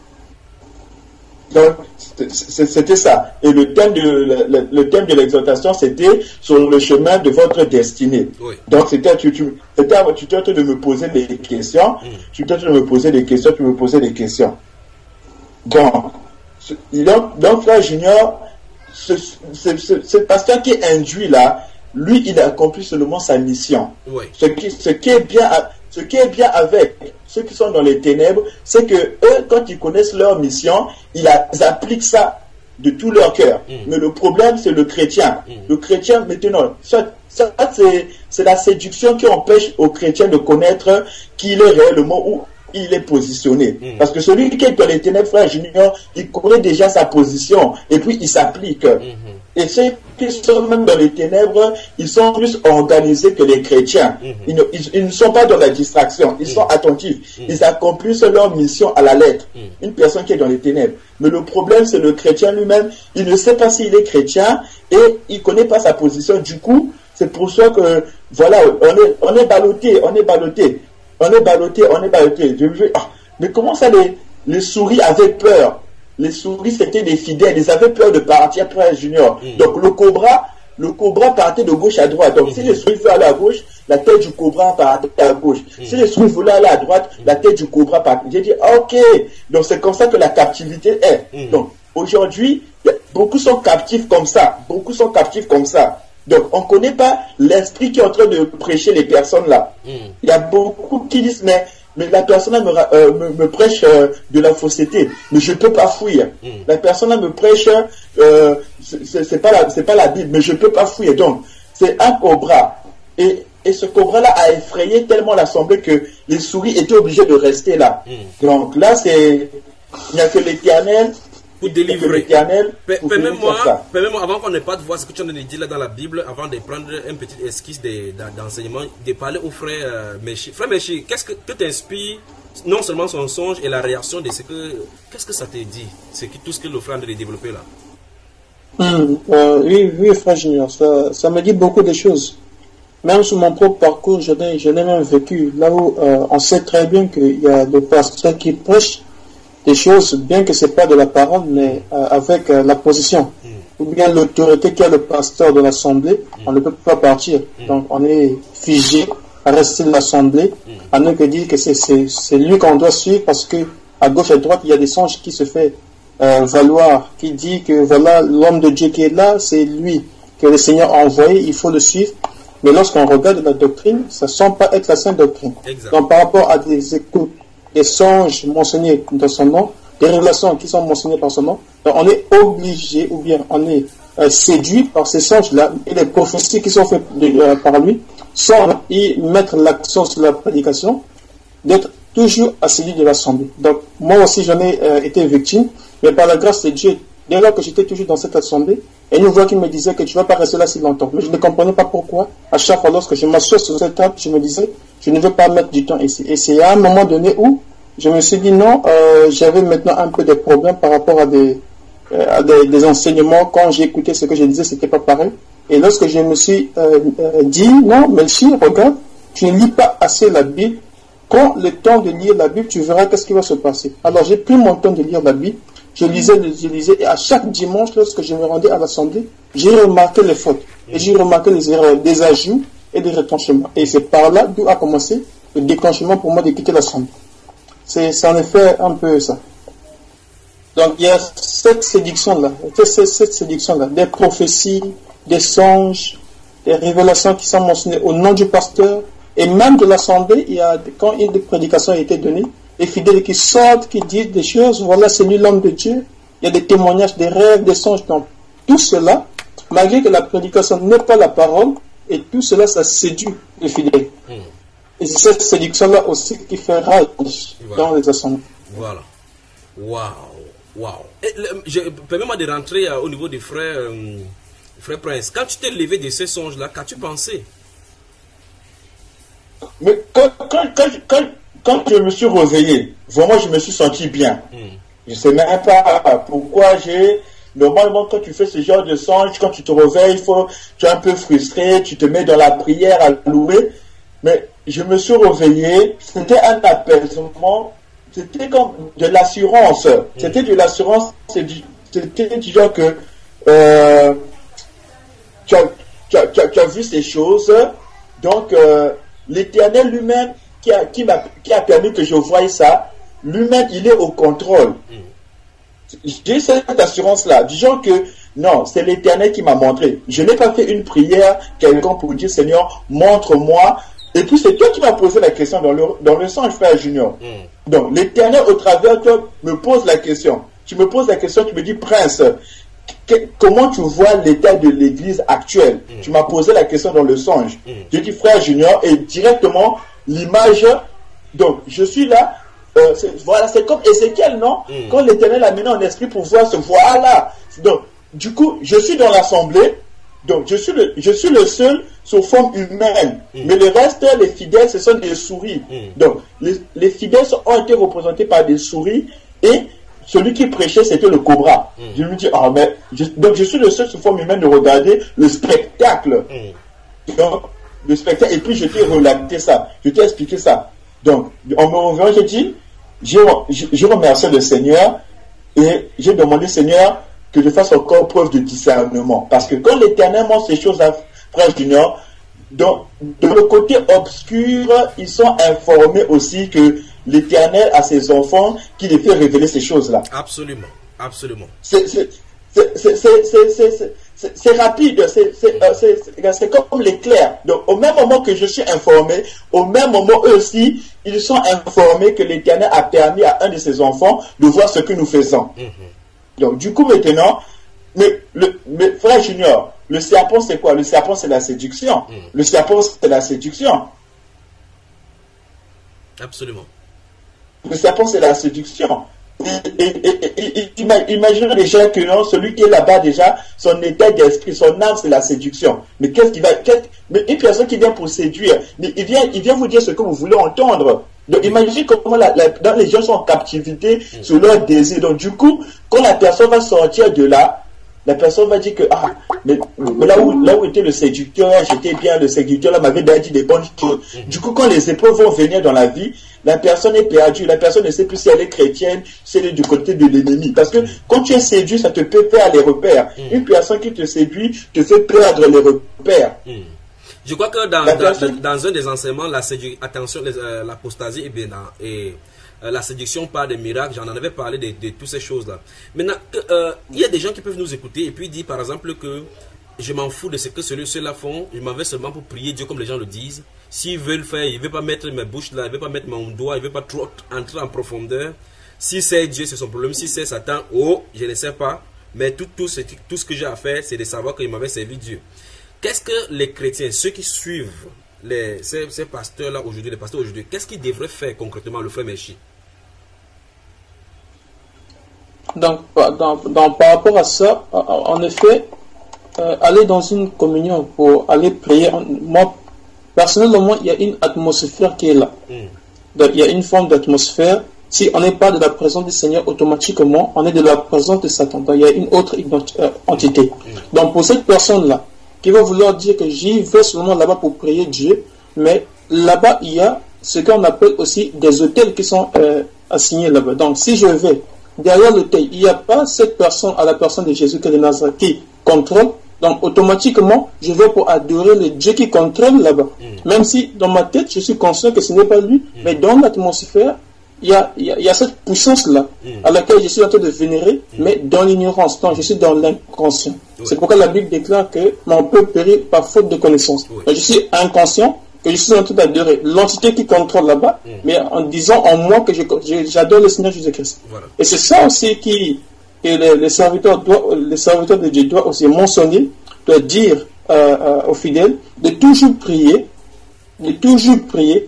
Donc c'était ça. Et le thème de le, le thème de l'exhortation c'était sur le chemin de votre destinée. Oui. Donc c'était tu tu étais tu étais en train de me poser des questions. Mm. Tu étais en train de me poser des questions. Tu me posais des questions. Donc Donc, donc, frère Junior, ce, ce, ce, ce pasteur qui est induit là, lui, il a accompli seulement sa mission. Oui. Ce, qui, ce, qui est bien, ce qui est bien avec ceux qui sont dans les ténèbres, c'est que eux, quand ils connaissent leur mission, ils, a, ils appliquent ça de tout leur cœur. Mm. Mais le problème, c'est le chrétien. Mm. Le chrétien, maintenant, ça, ça c'est la séduction qui empêche au chrétien de connaître qui il est réellement où il est positionné. Mm. Parce que celui qui est dans les ténèbres, frère Junior, il connaît déjà sa position et puis il s'applique. Mm-hmm. Et ceux qui sont même dans les ténèbres, ils sont plus organisés que les chrétiens. Mm-hmm. ils, ne, ils, ils ne sont pas dans la distraction, ils mm. sont attentifs. Mm. Ils accomplissent leur mission à la lettre. Mm. Une personne qui est dans les ténèbres. Mais le problème, c'est le chrétien lui-même. Il ne sait pas s'il est chrétien et il ne connaît pas sa position. Du coup, c'est pour ça que, voilà, on est, on est ballotté, on est ballotté. On est ballotté, on est ballotté. Je veux... ah, mais comment ça, les, les souris avaient peur? Les souris, c'était des fidèles. Ils avaient peur de partir pour un junior. Mm. Donc, le cobra, le cobra partait de gauche à droite. Donc, mm. si les souris voulaient aller à gauche, la tête du cobra partait à gauche. Mm. Si les souris voulaient aller à droite, mm. la tête du cobra partait. J'ai dit, ok. Donc, c'est comme ça que la captivité est. Mm. Donc, aujourd'hui, beaucoup sont captifs comme ça. Beaucoup sont captifs comme ça. Donc, on ne connaît pas l'esprit qui est en train de prêcher les personnes là. Mm. Il y a beaucoup qui disent, mais, mais la personne là me, euh, me, me prêche euh, de la fausseté, mais je ne peux pas fuir. Mm. La personne là me prêche, euh, c'est pas, la, pas la Bible, mais je ne peux pas fuir. Donc, c'est un cobra. Et, et ce cobra là a effrayé tellement l'assemblée que les souris étaient obligées de rester là. Mm. Donc là, c'est, il n'y a que l'Éternel. Pour délivrer. Permets-moi, permets-moi, avant qu'on n'ait pas de voir ce que tu as dit là dans la Bible, avant de prendre un petit esquisse d'enseignement, de, de parler au frère euh, Méchi. Frère Méchi, qu'est-ce que, que t'inspire non seulement son songe et la réaction de ce que, qu'est-ce que ça te dit, c'est tout ce que le frère a développé là? Hum, euh, oui, oui, frère Junior, ça, ça me dit beaucoup de choses. même sur mon propre parcours, je n'ai, je n'ai même vécu là où euh, on sait très bien qu'il y a des pasteurs qui prêchent des choses, bien que ce n'est pas de la parole, mais euh, avec euh, la position, mm. ou bien l'autorité qu'a le pasteur de l'assemblée, mm. on ne peut pas partir. Mm. Donc on est figé à rester de l'assemblée, mm. à ne que dire que c'est, c'est, c'est lui qu'on doit suivre, parce que à gauche et à droite, il y a des songes qui se fait euh, valoir, qui dit que voilà, l'homme de Dieu qui est là, c'est lui que le Seigneur a envoyé, il faut le suivre. Mais lorsqu'on regarde la doctrine, ça ne semble pas être la sainte doctrine. Exact. Donc par rapport à des écoutes, des songes mentionnés dans son nom, des révélations qui sont mentionnées par son nom, donc on est obligé, ou bien on est euh, séduit par ces songes-là, et les prophéties qui sont faites de, euh, par lui, sans y mettre l'accent sur la prédication, d'être toujours assidus de l'assemblée. Donc moi aussi j'en ai euh, été victime, mais par la grâce de Dieu, dès lors que j'étais toujours dans cette assemblée, et une voix qui me disait que tu ne vas pas rester là si longtemps. Mais je ne comprenais pas pourquoi. À chaque fois, lorsque je m'assois sur cette table, je me disais, je ne veux pas mettre du temps ici. Et c'est à un moment donné où je me suis dit non, euh, j'avais maintenant un peu de problèmes par rapport à des, euh, à des, des enseignements. Quand j'ai écouté ce que je disais, c'était pas pareil. Et lorsque je me suis euh, euh, dit, non, Melchi, regarde, tu ne lis pas assez la Bible. Prends le temps de lire la Bible, tu verras qu'est-ce qui va se passer. Alors j'ai pris mon temps de lire la Bible. Je lisais, je lisais, et à chaque dimanche, lorsque je me rendais à l'assemblée, j'ai remarqué les fautes, et j'ai remarqué les erreurs, des ajouts et des retranchements. Et c'est par là d'où a commencé le déclenchement pour moi de quitter l'assemblée. C'est, c'est en effet un peu ça. Donc il y a cette séduction-là, cette, cette séduction-là, des prophéties, des songes, des révélations qui sont mentionnées au nom du pasteur, et même de l'assemblée, il y a, quand une prédication a été donnée, les fidèles qui sortent, qui disent des choses, voilà, c'est lui l'homme de Dieu. Il y a des témoignages, des rêves, des songes. Donc, tout cela, malgré que la prédication n'est pas la parole, et tout cela, ça séduit les fidèles. Mmh. Et c'est cette séduction-là aussi qui fait rage voilà. dans les assemblées. Voilà. Waouh. Waouh. Permets-moi de rentrer euh, au niveau des frères, euh, frère Prince. Quand tu t'es levé de ces songes-là, qu'as-tu pensé? Mais quand, quand, quand, quand Quand je me suis réveillé, vraiment je me suis senti bien. Mm. Je ne sais même pas pourquoi j'ai... Normalement, quand tu fais ce genre de songe, quand tu te réveilles, faut, tu es un peu frustré, tu te mets dans la prière à louer. Mais je me suis réveillé, c'était un apaisement, c'était comme de l'assurance. Mm. C'était de l'assurance, c'était du genre que euh, tu, as, tu, as, tu, as, tu as vu ces choses, donc euh, l'Éternel lui-même, Qui a, qui, m'a, qui a permis que je voie ça, lui-même, il est au contrôle. Mm. J'ai cette assurance-là, du genre que, non, c'est l'Éternel qui m'a montré. Je n'ai pas fait une prière, quelqu'un pour dire, Seigneur, montre-moi. Et puis, c'est toi qui m'as posé la question dans le, dans le songe, frère Junior. Mm. Donc, l'Éternel, au travers de toi, me pose la question. Tu me poses la question, tu me dis, Prince, que, comment tu vois l'état de l'Église actuelle? Mm. Tu m'as posé la question dans le songe. Mm. Je dis, frère Junior, et directement, l'image, donc je suis là, euh, c'est, voilà, c'est comme Ézéchiel, non? Mm. Quand l'Éternel a mené en esprit pour voir ce voilà. Donc, du coup, je suis dans l'assemblée, donc je suis le, je suis le seul sous forme humaine, mm. mais le reste, les fidèles, ce sont des souris. Mm. Donc, les, les fidèles ont été représentés par des souris, et celui qui prêchait, c'était le cobra. Mm. Je me dis, ah, mais, je, donc je suis le seul sous forme humaine de regarder le spectacle. Mm. Donc, le spectacle, et puis je t'ai relaté ça, je t'ai expliqué ça. Donc, en me revenant, j'ai dit, je, je, je remercie le Seigneur, et j'ai demandé, Seigneur, que je fasse encore preuve de discernement. Parce que quand l'Éternel montre ces choses à Frère Junior, donc, de le côté obscur, ils sont informés aussi que l'Éternel a ses enfants qui les fait révéler ces choses-là. Absolument, absolument. C'est, c'est, c'est, c'est, c'est, c'est, c'est, c'est, c'est rapide, c'est, c'est, euh, c'est, c'est, c'est comme l'éclair. Donc, au même moment que je suis informé, au même moment, eux aussi, ils sont informés que l'Éternel a permis à un de ses enfants de voir ce que nous faisons. Mm-hmm. Donc, du coup, maintenant, mais, le, mais frère Junior, le serpent, c'est quoi? Le serpent, c'est la séduction. Mm. Le serpent, c'est la séduction. Absolument. Le serpent, c'est la séduction. Et, et, et, et, imagine déjà que non, celui qui est là-bas déjà, son état d'esprit, son âme, c'est la séduction. Mais qu'est-ce qui va, qu'est-ce, mais une personne qui vient pour séduire, mais il vient, il vient vous dire ce que vous voulez entendre. Donc imaginez comment la, la, dans les gens sont en captivité mm. sur leur désir. Donc du coup, quand la personne va sortir de là, la personne va dire que ah, mais, mais là, où, là où était le séducteur, j'étais bien, le séducteur là m'avait dit des bonnes choses. Mm-hmm. Du coup, quand les épreuves vont venir dans la vie, la personne est perdue, la personne ne sait plus si elle est chrétienne, si elle est du côté de l'ennemi. Parce que quand tu es séduit, ça te fait perdre les repères. Mm-hmm. Une personne qui te séduit te fait perdre les repères. Mm-hmm. Je crois que dans, dans, dans un des enseignements, la séduction, attention, euh, l'apostasie et bien dans, et euh, la séduction par des miracles, j'en avais parlé de, de toutes ces choses-là. Maintenant, euh, il y a des gens qui peuvent nous écouter et puis dire par exemple que je m'en fous de ce que ceux-là font, je m'en vais seulement pour prier Dieu comme les gens le disent. S'ils veulent faire, ils ne veulent pas mettre mes bouches là, ils ne veulent pas mettre mon doigt, ils ne veulent pas trop entrer en profondeur. Si c'est Dieu, c'est son problème. Si c'est Satan, oh, je ne sais pas. Mais tout, tout, ce, tout ce que j'ai à faire, c'est de savoir qu'il m'avait servi Dieu. Qu'est-ce que les chrétiens, ceux qui suivent les, ces, ces pasteurs-là aujourd'hui, les pasteurs aujourd'hui, qu'est-ce qu'ils devraient faire concrètement, le frère Mechi? Donc, dans, dans, par rapport à ça, en effet, euh, aller dans une communion pour aller prier, moi, personnellement, il y a une atmosphère qui est là. Mm. Donc, il y a une forme d'atmosphère. Si on n'est pas de la présence du Seigneur, automatiquement, on est de la présence de Satan. Donc, il y a une autre euh, entité. Mm. Donc, pour cette personne-là, qui va vouloir dire que j'y vais seulement là-bas pour prier Dieu, mais là-bas, il y a ce qu'on appelle aussi des hôtels qui sont euh, assignés là-bas. Donc, si je vais derrière l'hôtel, il n'y a pas cette personne à la personne de Jésus de Nazareth qui contrôle, donc automatiquement, je vais pour adorer le Dieu qui contrôle là-bas. Mm. Même si dans ma tête, je suis conscient que ce n'est pas lui, mm. mais dans l'atmosphère, il y a, il y a, il y a cette puissance-là mm. à laquelle je suis en train de vénérer, mm. mais dans l'ignorance, donc je suis dans l'inconscient. Oui. C'est pourquoi la Bible déclare que mon peuple périt par faute de connaissance. Oui. Donc, je suis inconscient, que je suis en train d'adorer l'entité qui contrôle là-bas, mm. mais en disant en moi que j'adore le Seigneur Jésus-Christ. Voilà. Et c'est ça aussi qui, que les, les, serviteurs doivent, les serviteurs de Dieu doivent aussi mentionner, doivent dire euh, euh, aux fidèles de toujours prier, de toujours prier,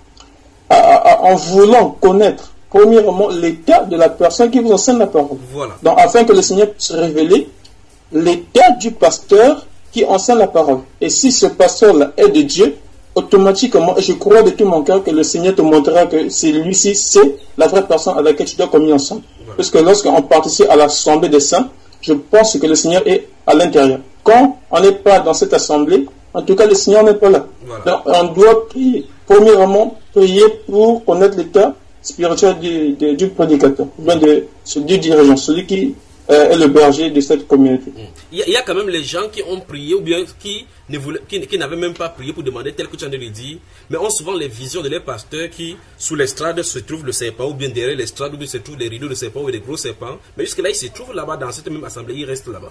à, à, en voulant connaître premièrement l'état de la personne qui vous enseigne la parole. Voilà. Donc, afin que le Seigneur puisse révéler l'état du pasteur qui enseigne la parole. Et si ce pasteur-là est de Dieu, automatiquement, je crois de tout mon cœur que le Seigneur te montrera que c'est lui-ci, c'est la vraie personne à laquelle tu dois communier ensemble. Voilà. Parce que lorsqu'on participe à l'assemblée des saints, je pense que le Seigneur est à l'intérieur. Quand on n'est pas dans cette assemblée, en tout cas le Seigneur n'est pas là. Voilà. Donc on doit prier. Premièrement, prier pour connaître l'état spirituel du, du, du prédicateur, bien de, du dirigeant, celui qui euh, est le berger de cette communauté. Il y, a, il y a quand même les gens qui ont prié ou bien qui ne voulaient, qui, qui n'avaient même pas prié pour demander tel que tu en as dit, mais ont souvent les visions de leurs pasteurs qui, sous l'estrade, se trouve le serpent, ou bien derrière l'estrade, où se trouvent les rideaux de serpent ou des gros serpents. Mais jusque-là, ils se trouvent là-bas dans cette même assemblée, ils restent là-bas.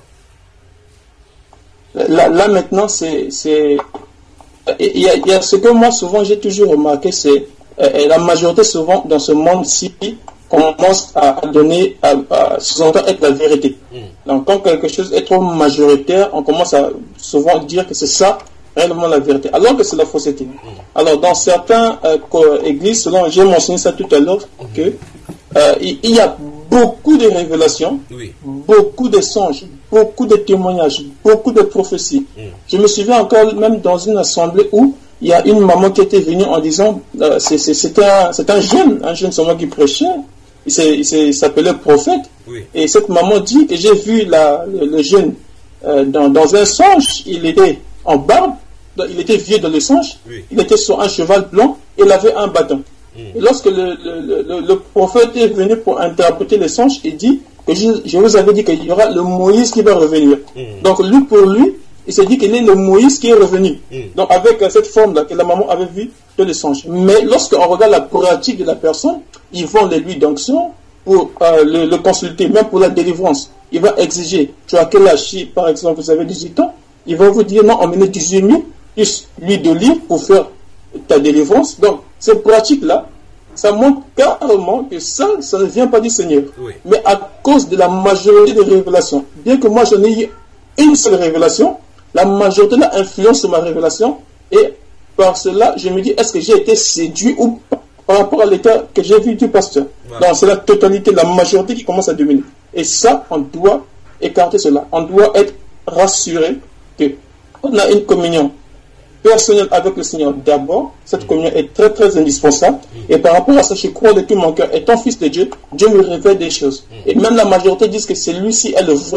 Là, là maintenant, c'est... Il y, a, il y a ce que moi, souvent, j'ai toujours remarqué, c'est euh, la majorité, souvent, dans ce monde-ci, commence à donner, à, à sous-entendre être la vérité. Mm. Donc, quand quelque chose est trop majoritaire, on commence à souvent dire que c'est ça, réellement la vérité, alors que c'est la fausseté. Mm. Alors, dans certaines euh, églises, selon, j'ai mentionné ça tout à l'heure, mm. que euh, il, il y a beaucoup de révélations, oui. beaucoup de songes, beaucoup de témoignages, beaucoup de prophéties. Mm. Je me souviens encore même dans une assemblée où il y a une maman qui était venue en disant, euh, c'est un, un jeune, un jeune seulement qui prêchait, il s'appelait prophète, oui. Et cette maman dit que j'ai vu la, le, le jeune euh, dans, dans un songe, il était en barbe, il était vieux dans le songe, oui. Il était sur un cheval blanc, et il avait un bâton. Mm. Et lorsque le, le, le, le prophète est venu pour interpréter les songes, il dit que je, je vous avais dit qu'il y aura le Moïse qui va revenir. Mm. Donc lui, pour lui, il s'est dit qu'il est le Moïse qui est revenu. Mm. Donc avec euh, cette forme-là que la maman avait vue de le songe. Mais lorsqu'on regarde la pratique de la personne, ils vont les lui d'onction pour euh, le, le consulter, même pour la délivrance. Il va exiger, tu as quel âge? Si par exemple vous avez dix-huit ans, il va vous dire non, on met dix-huit mille plus l'huile d'olive pour faire ta délivrance. Donc cette pratique-là, ça montre carrément que ça, ça ne vient pas du Seigneur. Oui. Mais à cause de la majorité des révélations, bien que moi j'en ai eu une seule révélation, la majorité là influence sur ma révélation, et par cela, je me dis, est-ce que j'ai été séduit ou pas par rapport à l'état que j'ai vu du pasteur. Voilà. Donc c'est la totalité, la majorité qui commence à dominer. Et ça, on doit écarter cela. On doit être rassuré qu'on a une communion personnelle avec le Seigneur d'abord. Cette mmh. communion est très très indispensable. Mmh. Et par rapport à ça, je crois de tout mon cœur, étant fils de Dieu, Dieu me révèle des choses. Mmh. Et même la majorité disent que celui-ci est le vrai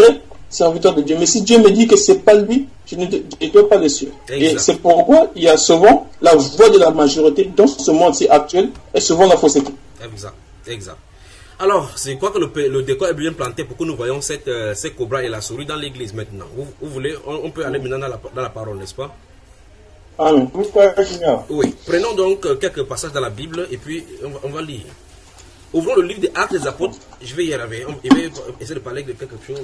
serviteur de Dieu. Mais si Dieu me dit que c'est pas lui, je ne dois pas le suivre. Exact. Et c'est pourquoi il y a souvent la voix de la majorité dans ce monde-ci actuel et souvent la fausseté. Exact, exact. Alors, c'est quoi que le, le décor est bien planté pour que nous voyons cette, euh, ces cobras et la souris dans l'église maintenant. Vous, vous voulez, on, on peut aller maintenant dans la, dans la parole, n'est-ce pas? Amen. Oui, prenons donc euh, quelques passages dans la Bible et puis on va, on va lire. Ouvrons le livre des Actes des Apôtres. Je vais y arriver. Je vais essayer de parler de quelque chose.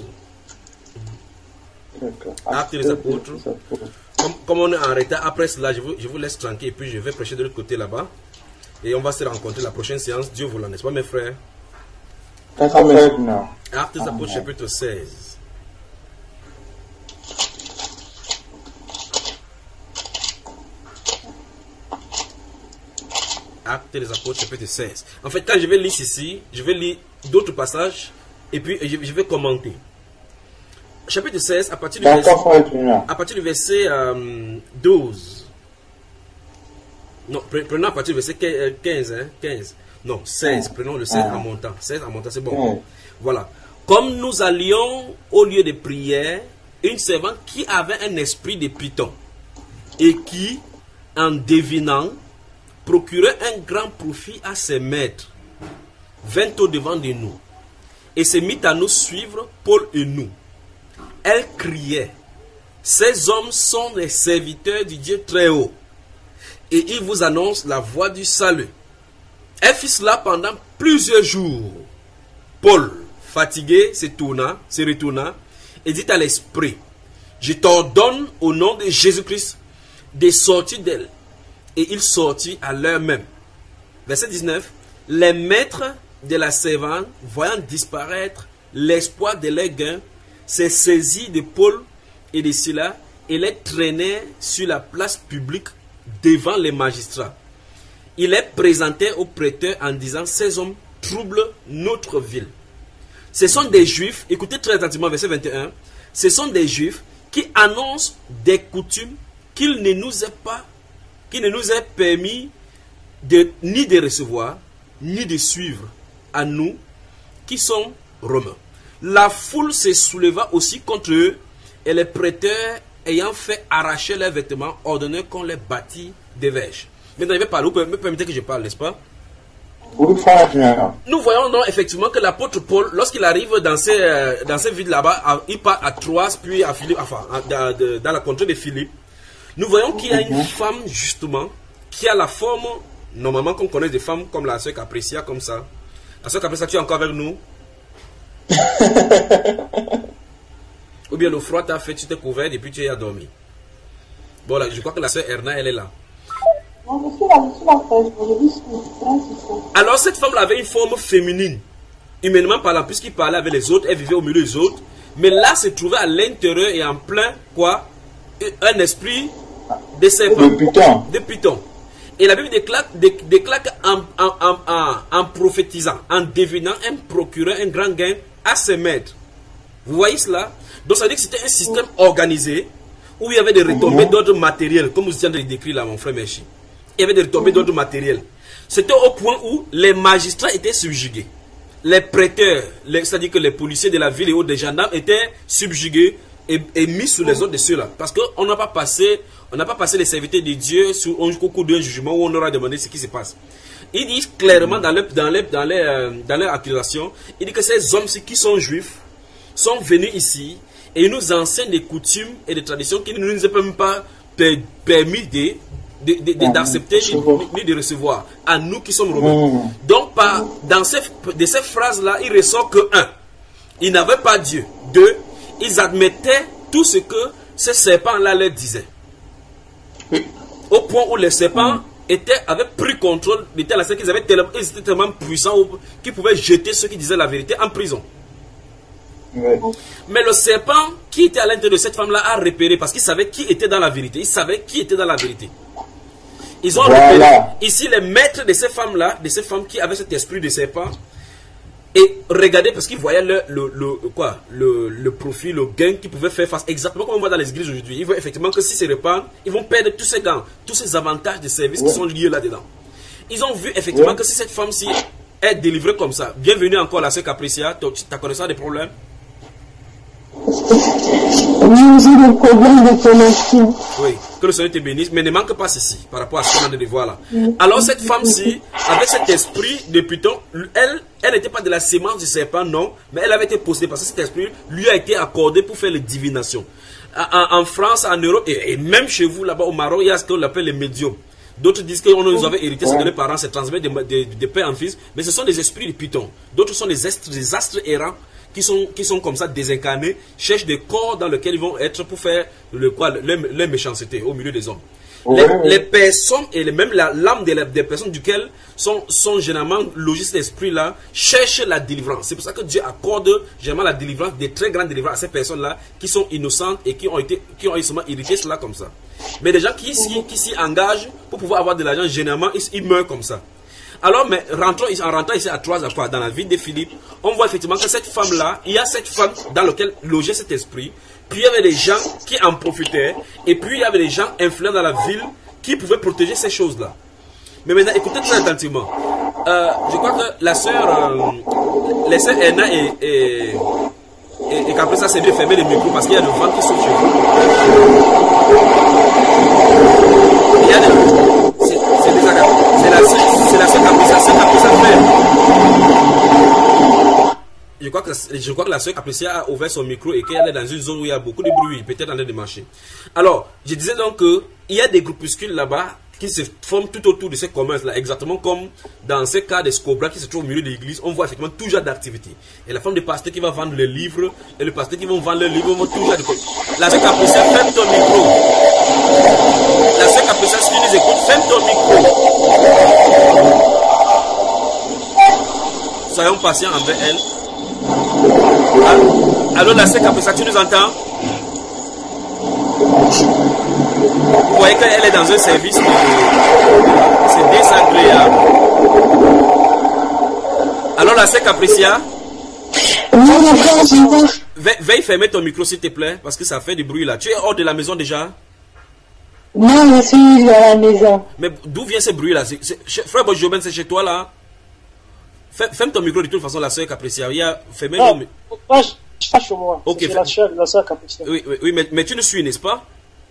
Actes des Apôtres. Comme, comme on est en retard, après cela, je vous, je vous laisse tranquille et puis je vais prêcher de l'autre côté là-bas. Et on va se rencontrer la prochaine séance. Dieu voulant, n'est-ce pas, mes frères? Actes des Apôtres, chapitre seize. Actes des Apôtres, chapitre seize. En fait, quand je vais lire ici, je vais lire d'autres passages et puis je, je vais commenter. Chapitre seize, à partir du verset, à partir du verset euh, douze. Non, prenons à partir du verset quinze. Hein, quinze. Non, seize. Prenons le seize en montant. seize en montant, c'est bon. Voilà. Comme nous allions au lieu de prière, une servante qui avait un esprit de python et qui, en devinant, procurait un grand profit à ses maîtres, vint au-devant de nous et se mit à nous suivre, Paul et nous. Elle criait, ces hommes sont les serviteurs du Dieu très haut et ils vous annoncent la voie du salut. Elle fit cela pendant plusieurs jours. Paul, fatigué, se tourna, se retourna et dit à l'esprit, je t'ordonne au nom de Jésus-Christ de sortir d'elle. Et il sortit à l'heure même. Verset dix-neuf. Les maîtres de la servante, voyant disparaître l'espoir de leur gain, se saisirent de Paul et de Silas et les traînaient sur la place publique devant les magistrats. Il les présentait aux prêteurs en disant, ces hommes troublent notre ville. Ce sont des juifs, écoutez très attentivement verset vingt et un, ce sont des juifs qui annoncent des coutumes qu'il ne nous est pas qui ne nous est permis de, ni de recevoir, ni de suivre à nous, qui sont romains. La foule se souleva aussi contre eux, et les prêteurs, ayant fait arracher leurs vêtements, ordonnèrent qu'on les bâtit des verges. Maintenant, je vais parler, vous me permettez que je parle, n'est-ce pas? Nous voyons donc effectivement que l'apôtre Paul, lorsqu'il arrive dans ces, euh, dans ces villes là-bas, il part à Troas, puis à Philippe, enfin, dans, dans la contrée de Philippe. Nous voyons qu'il y a une femme, justement, qui a la forme, normalement qu'on connaît des femmes comme la sœur Capricia, comme ça. La sœur Capricia, tu es encore avec nous? Ou bien le froid t'a fait, tu t'es couvert et puis tu es dormi. Bon, là, je crois que la sœur Erna, elle est là. Alors, cette femme-là avait une forme féminine, humainement parlant, puisqu'il parlait avec les autres, elle vivait au milieu des autres. Mais là, se trouvait à l'intérieur et en plein, quoi? Un esprit de serpent, de python. De python. Et la Bible déclare, déclare en, en, en, en, en prophétisant, en devinant, un procureur, un grand gain à ses maîtres. Vous voyez cela? Donc ça veut dire que c'était un système organisé où il y avait des retombées d'ordre matériel, comme vous avez décrit là, mon frère Mechi. Il y avait des retombées d'ordre matériel. C'était au point où les magistrats étaient subjugués. Les prêteurs, c'est-à-dire que les policiers de la ville et autres, des gendarmes étaient subjugués et, et mis sous les ordres de ceux-là. Parce qu'on n'a pas passé, on n'a pas passé les serviteurs de Dieu sur un coup d'un jugement où on aura demandé ce qui se passe. Ils disent clairement dans leur, dans leur, dans leur, euh, dans leur accusation, ils disent que ces hommes qui sont juifs sont venus ici et ils nous enseignent des coutumes et des traditions qui ne nous ont même pas per, permis de d'accepter ni, ni de recevoir à nous qui sommes romains. Donc par, dans ces, de ces phrases-là, il ressort que un, ils n'avaient pas Dieu. Deux, ils admettaient tout ce que ces serpents-là leur disaient. Au point où les serpents étaient, avaient pris contrôle de telle sorte qu'ils avaient tellement, ils étaient tellement puissants qu'ils pouvaient jeter ceux qui disaient la vérité en prison. Ouais. Mais le serpent qui était à l'intérieur de cette femme-là a repéré, parce qu'il savait qui était dans la vérité. Il savait qui était dans la vérité. Ils ont voilà. repéré ici les maîtres de ces femmes-là, de ces femmes qui avaient cet esprit de serpent. Et regardez, parce qu'ils voyaient le, le, le, quoi, le, le profit, le gain qu'ils pouvaient faire face, exactement comme on voit dans les églises aujourd'hui. Ils voient effectivement que s'ils se répandent, ils vont perdre tous ces gains, tous ces avantages de service ouais. qui sont liés là-dedans. Ils ont vu effectivement ouais. que si cette femme-ci est délivrée comme ça, bienvenue encore la sœur Capricia, tu as connaissance des problèmes? J'ai des problèmes de connexion. Oui, que le Seigneur te bénisse, mais ne manque pas ceci par rapport à ce qu'on a de voir là. Alors cette femme-ci, avec cet esprit de Python, elle, elle n'était pas de la sémence du serpent, non, mais elle avait été possédée parce que cet esprit lui a été accordé pour faire les divinations. En, en France, en Europe, et, et même chez vous là-bas au Maroc, il y a ce qu'on appelle les médiums. D'autres disent qu'on nous avait hérité ce que les parents se transmettent de, de, de père en fils, mais ce sont des esprits de Python. D'autres sont des astres, des astres errants qui sont, qui sont comme ça désincarnés, cherchent des corps dans lesquels ils vont être pour faire le, quoi, leur, leur méchanceté au milieu des hommes. Les, les personnes et les, même l'âme des, des personnes duquel sont, sont généralement logis cet esprit-là cherchent la délivrance. C'est pour ça que Dieu accorde généralement la délivrance, des très grandes délivrances à ces personnes-là qui sont innocentes et qui ont été qui ont seulement hérité cela comme ça. Mais des gens qui s'y qui s'y engagent pour pouvoir avoir de l'argent, généralement ils, ils meurent comme ça. Alors, mais rentrons, en rentrant ici à trois à quoi, dans la ville de Philippe, on voit effectivement que cette femme-là, il y a cette femme dans laquelle logeait cet esprit. Puis il y avait des gens qui en profitaient. Et puis il y avait des gens influents dans la ville qui pouvaient protéger ces choses-là. Mais maintenant, écoutez très attentivement. Euh, je crois que la sœur, euh, les sœurs Erna et, et, et, et qu'après ça, c'est mieux fermer les micros parce qu'il y a le vent qui souffle chez vous. Il y a des... C'est la sœur Capriccia, c'est Capriccia fait. Je crois que, je crois que la sœur Capriccia a ouvert son micro et qu'elle est dans une zone où il y a beaucoup de bruit, peut-être en train de marcher. Alors, je disais donc qu'il y a des groupuscules là-bas qui se forment tout autour de ces commerces-là, exactement comme dans ces cas des Scobras qui se trouvent au milieu de l'église, on voit effectivement tout genre d'activités. Et la femme de pasteur qui va vendre les livres, et le pasteur qui va vendre les livres, vont tout genre de... La sœur Capriccia, ferme ton micro. La sœur Capriccia, si tu nous écoutes, ferme ton micro. Soyons patients envers elle. Alors la sœur Capriccia, tu nous entends? Vous voyez qu'elle est dans un service, c'est désagréable. Alors la sœur Capriccia, ve veille fermer ton micro s'il te plaît, parce que ça fait du bruit là. Tu es hors de la maison déjà? Non, je suis à la maison. Mais d'où vient ce bruit là? C est, c est, frère Bojoben, c'est chez toi là? Ferme ton micro de toute façon, la sœur Capriccia. Il y a fermé non, le micro. Pas, pas chez moi. Ok. C'est la sœur, la sœur Capriccia. Oui, oui, oui, mais, mais tu nous suis, n'est-ce pas?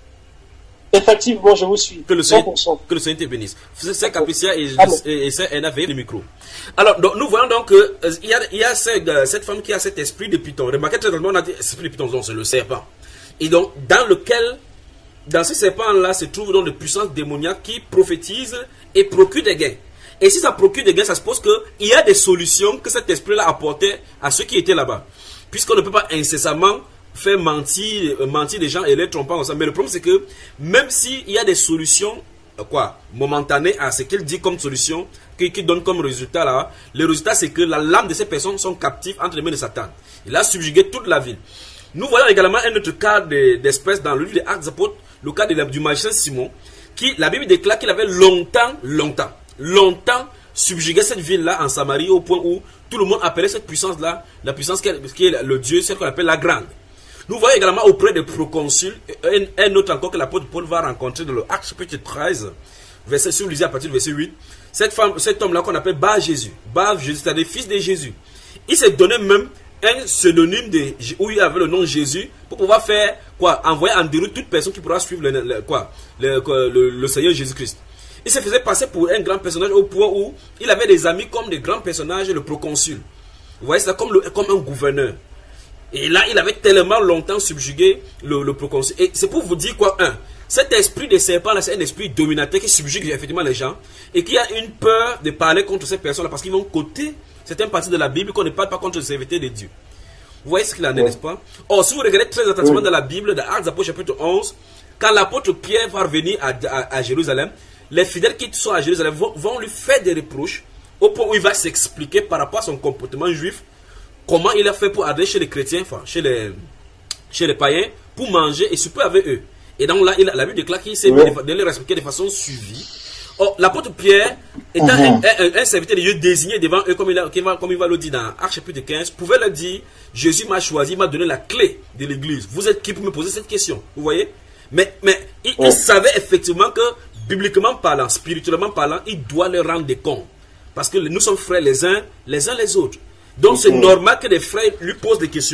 Effectivement, je vous suis. Que le Seigneur, que le Seigneur te bénisse. C'est Capriccia et, et, et c'est Erna veille le micro. Alors, donc, nous voyons donc qu'il euh, y a, y a cette, euh, cette femme qui a cet esprit de Python. Remarquez très bien, on a dit esprit de Python, donc c'est le serpent. Et donc, dans lequel, dans ce serpent-là, se trouvent donc des puissances démoniaques qui prophétisent et procurent des gains. Et si ça procure des gains, ça suppose qu'il y a des solutions que cet esprit-là apportait à ceux qui étaient là-bas. Puisqu'on ne peut pas incessamment faire mentir, euh, mentir les gens et les tromper ensemble. Mais le problème, c'est que même s'il y a des solutions, euh, quoi, momentanées à ce qu'il dit comme solution, qui, qui donne comme résultat là, le résultat, c'est que la lame de ces personnes sont captives entre les mains de Satan. Il a subjugué toute la ville. Nous voyons également un autre cas d'espèce dans le livre des Actes des Apôtres, le cas de la, du magicien Simon, qui, la Bible déclare qu'il avait longtemps, longtemps, longtemps subjugué cette ville-là en Samarie au point où tout le monde appelait cette puissance-là, la puissance qui est, qui est le Dieu, celle qu'on appelle la grande. Nous voyons également auprès des proconsuls, un, un autre encore que l'apôtre Paul va rencontrer dans le Acte chapitre treize, verset, si vous lisez à partir du verset huit, cette femme, cet homme-là qu'on appelle Bar Jésus, Bar Jésus, c'est-à-dire fils de Jésus. Il s'est donné même un pseudonyme de, où il avait le nom Jésus pour pouvoir faire quoi, envoyer en déroute toute personne qui pourra suivre le, le, quoi, le, le, le Seigneur Jésus-Christ. Il se faisait passer pour un grand personnage au point où il avait des amis comme des grands personnages, le proconsul. Vous voyez, c'est comme, le, comme un gouverneur. Et là, il avait tellement longtemps subjugué le, le proconsul. Et c'est pour vous dire quoi, un, cet esprit de serpent là, c'est un esprit dominateur qui subjugue effectivement les gens et qui a une peur de parler contre ces personnes là parce qu'ils vont côté certaines parties de la Bible qu'on ne parle pas contre les serviteurs de Dieu. Vous voyez ce qu'il en est, n'est-ce pas? Or, si vous regardez très attentivement dans la Bible, dans Actes des Apôtres chapitre onze, quand l'apôtre Pierre va revenir à, à, à Jérusalem, les fidèles qui sont à Jérusalem vont, vont lui faire des reproches au point où il va s'expliquer par rapport à son comportement juif, comment il a fait pour aller chez les chrétiens, enfin chez les, chez les païens, pour manger et souper avec eux. Et donc là, il, la Bible déclare qu'il s'est mis de, de les respecter de façon suivie. Or, l'apôtre Pierre, étant uh-huh. un, un, un serviteur de Dieu désigné devant eux, comme il, a, comme il va le dire dans Actes chapitre quinze, pouvait leur dire, Jésus m'a choisi, il m'a donné la clé de l'église. Vous êtes qui pour me poser cette question? Vous voyez? Mais, mais il, il savait effectivement que, bibliquement parlant, spirituellement parlant, il doit leur rendre des comptes. Parce que nous sommes frères les uns, les uns les autres. Donc c'est normal que les frères lui posent des questions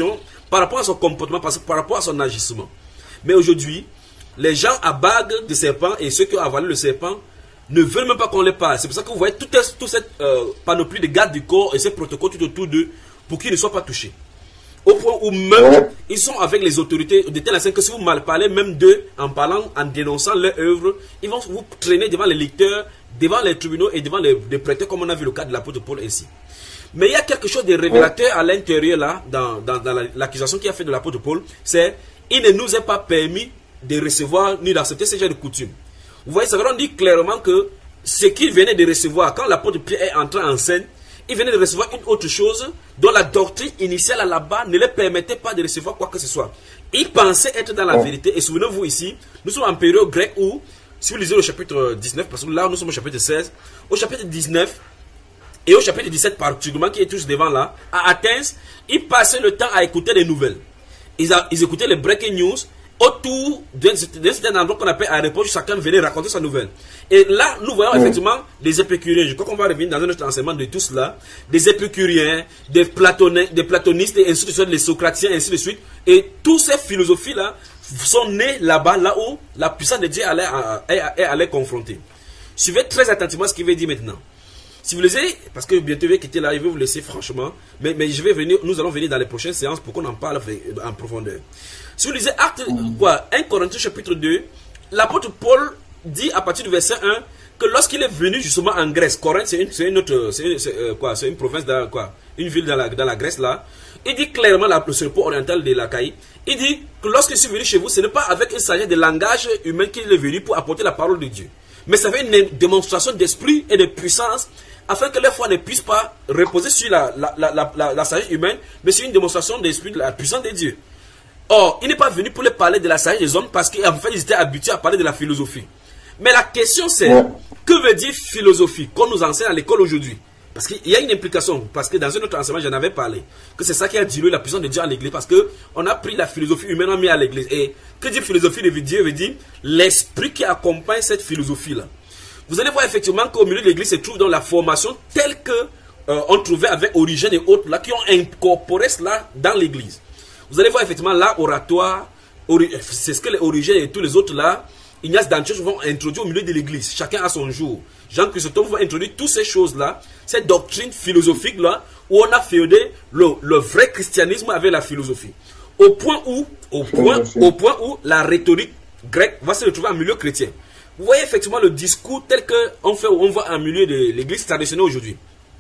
par rapport à son comportement, par rapport à son agissement. Mais aujourd'hui, les gens à bague de serpent et ceux qui ont avalé le serpent ne veulent même pas qu'on les parle. C'est pour ça que vous voyez toute, toute cette euh, panoplie de gardes du corps et ces protocoles tout autour d'eux pour qu'ils ne soient pas touchés. Au point où même, ouais. ils sont avec les autorités de telle façon que si vous mal parlez même d'eux, en parlant, en dénonçant leur œuvre, ils vont vous traîner devant les lecteurs, devant les tribunaux et devant les, les prêteurs, comme on a vu le cas de l'apôtre Paul ici. Mais il y a quelque chose de révélateur à l'intérieur là, dans, dans, dans l'accusation qu'il a fait de l'apôtre Paul, c'est il ne nous est pas permis de recevoir ni d'accepter ce genre de coutume. Vous voyez, ça veut dire clairement que ce qu'il venait de recevoir, quand l'apôtre Pierre est entré en scène, il venait de recevoir une autre chose dont la doctrine initiale là-bas ne leur permettait pas de recevoir quoi que ce soit. Il pensait être dans la oh. vérité. Et souvenez-vous ici, nous sommes en période grecque où, si vous lisez le chapitre dix-neuf, parce que là nous sommes au chapitre seize, au chapitre dix-neuf et au chapitre dix-sept particulièrement, qui est tous devant là, à Athènes, ils passaient le temps à écouter les nouvelles. Ils, a, ils écoutaient les breaking news. Autour d'un certain endroit qu'on appelle à l'époque, chacun venait raconter sa nouvelle. Et là, nous voyons oui. effectivement des épicuriens. Je crois qu'on va revenir dans un autre enseignement de tout cela. Des épicuriens, des, des platonistes, et ainsi de suite, les socratiens, et ainsi de suite. Et toutes ces philosophies-là sont nées là-bas, là où la puissance de Dieu allait, allait, allait confronter. Suivez très attentivement ce qu'il veut dire maintenant. Si vous lisez, parce que bientôt il va quitter là, il veut vous laisser franchement, mais, mais je vais venir, nous allons venir dans les prochaines séances pour qu'on en parle en profondeur. Si vous lisez Acte, quoi, un Corinthiens chapitre deux, l'apôtre Paul dit à partir du verset un que lorsqu'il est venu justement en Grèce, Corinthe c'est une, une autre, c'est euh, quoi, c'est une province, dans, quoi, une ville dans la, dans la Grèce là, il dit clairement la, le repos oriental de l'Achaïe, il dit que lorsque je suis venu chez vous, ce n'est pas avec une sagesse de langage humain qu'il est venu pour apporter la parole de Dieu, mais ça fait une démonstration d'esprit et de puissance, afin que les foi ne puissent pas reposer sur la, la, la, la, la, la sagesse humaine, mais sur une démonstration d'esprit de la puissance de Dieu. Or, il n'est pas venu pour les parler de la sagesse des hommes parce qu'en fait, ils étaient habitués à parler de la philosophie. Mais la question c'est, ouais. que veut dire philosophie qu'on nous enseigne à l'école aujourd'hui? Parce qu'il y a une implication, parce que dans un autre enseignement, j'en avais parlé, que c'est ça qui a dilué la puissance de Dieu à l'église, parce qu'on a pris la philosophie humaine, on a mis à l'église. Et que dit philosophie de Dieu veut dire l'esprit qui accompagne cette philosophie-là. Vous allez voir effectivement qu'au milieu de l'église se trouve dans la formation telle que euh, on trouvait avec Origène et autres là qui ont incorporé cela dans l'église. Vous allez voir effectivement là, oratoire, c'est ce que les Origènes et tous les autres là, Ignace d'Antioche vont introduire au milieu de l'église. Chacun a son jour. Jean Chrysostome va introduire toutes ces choses-là, cette doctrine philosophique-là, où on a féodé le, le vrai christianisme avec la philosophie. Au point où, au point, au point où la rhétorique grecque va se retrouver en milieu chrétien. Vous voyez effectivement le discours tel qu'on fait, on voit en milieu de l'église traditionnelle aujourd'hui.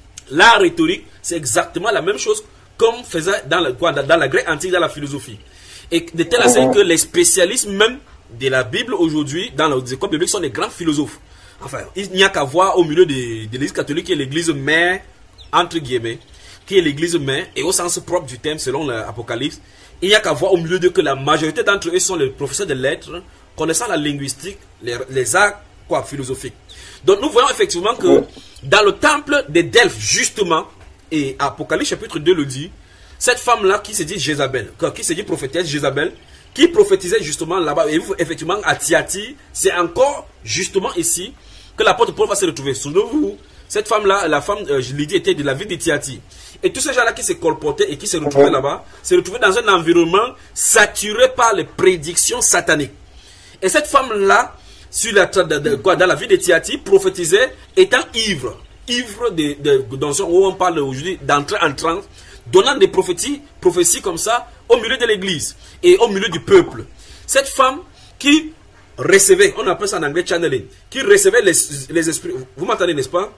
La rhétorique, c'est exactement la même chose comme faisait dans, le, quoi, dans, dans la Grèce antique, dans la philosophie. Et de telle sorte que les spécialistes même de la Bible aujourd'hui, dans les écoles bibliques, sont des grands philosophes. Enfin, il n'y a qu'à voir au milieu de, de l'église catholique qui est l'église mère, entre guillemets, qui est l'église mère, et au sens propre du terme, selon l'Apocalypse, il n'y a qu'à voir au milieu d'eux que la majorité d'entre eux sont les professeurs de lettres, connaissant la linguistique, les, les arts quoi, philosophiques. Donc nous voyons effectivement que dans le temple de Delphes, justement, et Apocalypse chapitre deux le dit, cette femme-là qui se dit Jézabel, qui se dit prophétesse Jézabel, qui prophétisait justement là-bas, et effectivement à Thyatire, c'est encore justement ici que l'apôtre Paul va se retrouver. Souvenez-vous, cette femme-là, la femme euh, Lydie était de la ville de Thyatire. Et tous ces gens-là qui se colportaient et qui se retrouvaient là-bas, se retrouvaient dans un environnement saturé par les prédictions sataniques. Et cette femme-là, sur la, de, de, quoi, dans la ville de Thyatire, prophétisait étant ivre. Ivre de, de, dans ce où on parle aujourd'hui d'entrer en transe, donnant des prophéties, prophéties comme ça au milieu de l'église et au milieu du peuple. Cette femme qui recevait, on appelle ça en anglais channeling, qui recevait les, les esprits. Vous m'entendez, n'est-ce pas?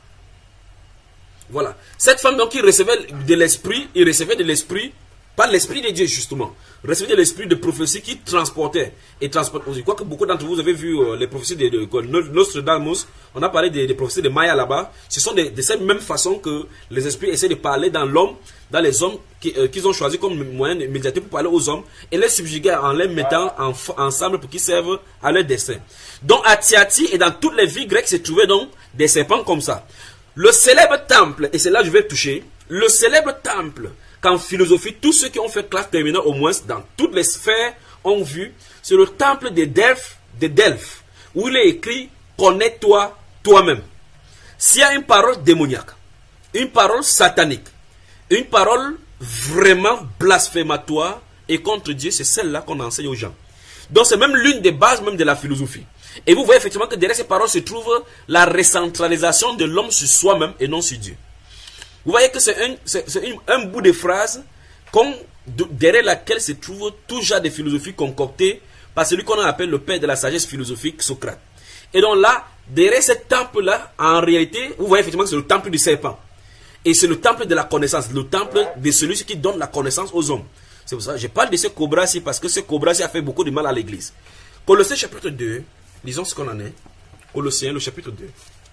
Voilà. Cette femme donc qui recevait de l'esprit, il recevait de l'esprit, pas l'esprit de Dieu justement, recevait de l'esprit de prophétie qui transportait et transportait. Je crois que beaucoup d'entre vous avez vu euh, les prophéties de, de, de Nostradamus. On a parlé des, des prophéties de Maya là-bas. Ce sont de, de cette même façon que les esprits essaient de parler dans l'homme, dans les hommes qu'ils euh, qu'ils ont choisi comme moyen de médiateur pour parler aux hommes et les subjuguer en les mettant en, ensemble pour qu'ils servent à leur dessein. Donc à Thyatire et dans toutes les villes grecques se trouvaient donc des serpents comme ça. Le célèbre temple, et c'est là que je vais toucher, le célèbre temple qu'en philosophie, tous ceux qui ont fait classe terminale au moins dans toutes les sphères ont vu, c'est le temple de Delphes, de Delphes, où il est écrit « Connais-toi toi-même ». S'il y a une parole démoniaque, une parole satanique, une parole vraiment blasphématoire et contre Dieu, c'est celle-là qu'on enseigne aux gens. Donc c'est même l'une des bases même de la philosophie. Et vous voyez effectivement que derrière ces paroles se trouve la recentralisation de l'homme sur soi-même et non sur Dieu. Vous voyez que c'est un, un, un bout de phrase derrière laquelle se trouve tout genre de philosophie concoctée par celui qu'on appelle le père de la sagesse philosophique, Socrate. Et donc là, derrière ce temple-là, en réalité, vous voyez effectivement que c'est le temple du serpent. Et c'est le temple de la connaissance, le temple de celui qui donne la connaissance aux hommes. C'est pour ça que je parle de ce cobra-ci, parce que ce cobra-ci a fait beaucoup de mal à l'église. Colossiens chapitre deux, lisons ce qu'on en est. Colossiens, le chapitre deux.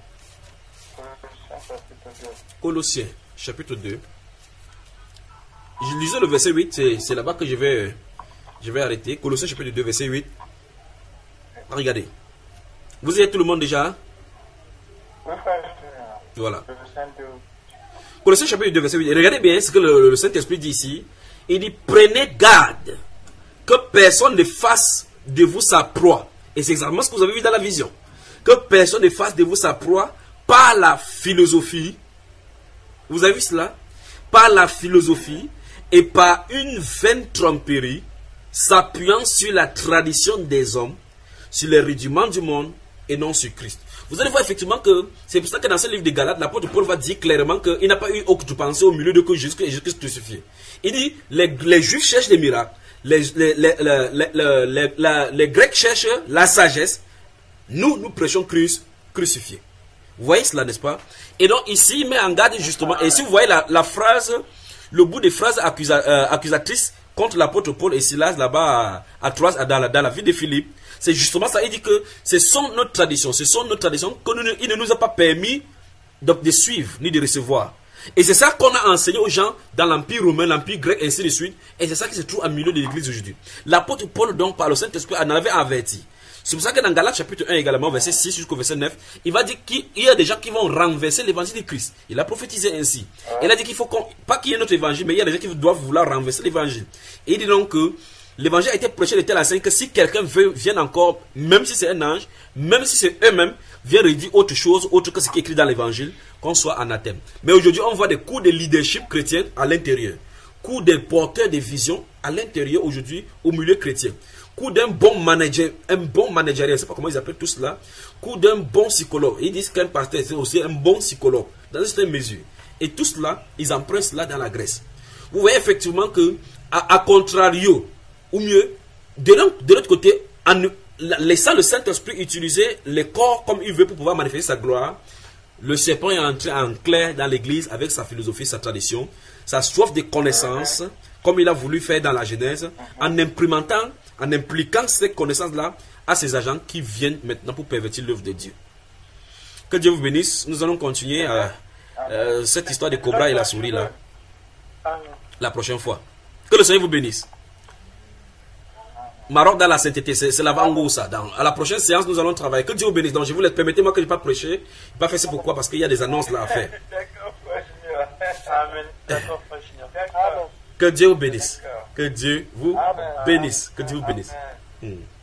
Colossiens, chapitre deux. Je lisais le verset huit, c'est là-bas que je vais, je vais arrêter. Colossiens, chapitre deux, verset huit. Regardez. Vous y êtes tout le monde déjà? Voilà. Colossiens, chapitre deux, verset huit. Et regardez bien ce que le, le Saint-Esprit dit ici. Il dit, prenez garde que personne ne fasse de vous sa proie. Et c'est exactement ce que vous avez vu dans la vision. Que personne ne fasse de vous sa proie par la philosophie. Vous avez vu cela? Par la philosophie et par une vaine tromperie, s'appuyant sur la tradition des hommes, sur les rudiments du monde et non sur Christ. Vous allez voir effectivement que c'est pour ça que dans ce livre de Galates, l'apôtre Paul va dire clairement qu'il n'a pas eu autre pensée au milieu de que Jésus-Christ crucifié. Il dit, les, les Juifs cherchent des miracles, les, les, les, les, les, les, les, les Grecs cherchent la sagesse, nous, nous prêchons Christ crucifié. Vous voyez cela, n'est-ce pas? Et donc ici, il met en garde justement, et si vous voyez la, la phrase, le bout des phrases accusa, euh, accusatrices contre l'apôtre Paul et Silas là-bas à, à Troas, dans la, dans la ville de Philippe, c'est justement ça. Il dit que ce sont nos traditions, ce sont nos traditions qu'il ne nous a pas permis de, de suivre ni de recevoir. Et c'est ça qu'on a enseigné aux gens dans l'Empire romain, l'Empire grec, et ainsi de suite. Et c'est ça qui se trouve au milieu de l'Église aujourd'hui. L'apôtre Paul, donc, par le Saint-Esprit, en avait averti. C'est pour ça que dans Galates chapitre un également, verset six jusqu'au verset neuf, il va dire qu'il y a des gens qui vont renverser l'évangile de Christ. Il a prophétisé ainsi. Il a dit qu'il faut qu'on, pas qu'il y ait notre évangile, mais il y a des gens qui doivent vouloir renverser l'évangile. Et il dit donc que l'évangile a été prêché de telle enseigne que si quelqu'un veut, vient encore, même si c'est un ange, même si c'est eux-mêmes, vient redire autre chose, autre que ce qui est écrit dans l'évangile, qu'on soit anathème. Mais aujourd'hui, on voit des cours de leadership chrétien à l'intérieur. Cours des porteurs de vision à l'intérieur aujourd'hui, au milieu chrétien. Cours d'un bon manager, un bon manager, je ne sais pas comment ils appellent tout cela. Cours d'un bon psychologue. Ils disent qu'un pasteur, c'est aussi un bon psychologue, dans une certaine mesure. Et tout cela, ils empruntent cela dans la Grèce. Vous voyez effectivement que, à, à contrario, ou mieux, de l'autre côté, en laissant le Saint-Esprit utiliser les corps comme il veut pour pouvoir manifester sa gloire, le serpent est entré en clair dans l'église avec sa philosophie, sa tradition, sa soif de connaissances, comme il a voulu faire dans la Genèse, en implémentant, en impliquant ces connaissances-là à ces agents qui viennent maintenant pour pervertir l'œuvre de Dieu. Que Dieu vous bénisse. Nous allons continuer euh, euh, cette histoire de Cobra et la souris là la prochaine fois. Que le Seigneur vous bénisse. Maroc dans la sainteté, c'est la vango ça. Dans, à la prochaine séance, nous allons travailler. Que Dieu vous bénisse. Donc, je vous laisse. Permettez-moi que je ne vais pas prêcher. Je pas faire ça pourquoi? Parce qu'il y a des annonces là à faire. Que Dieu vous bénisse. Que Dieu vous bénisse. Que Dieu vous bénisse. Hmm.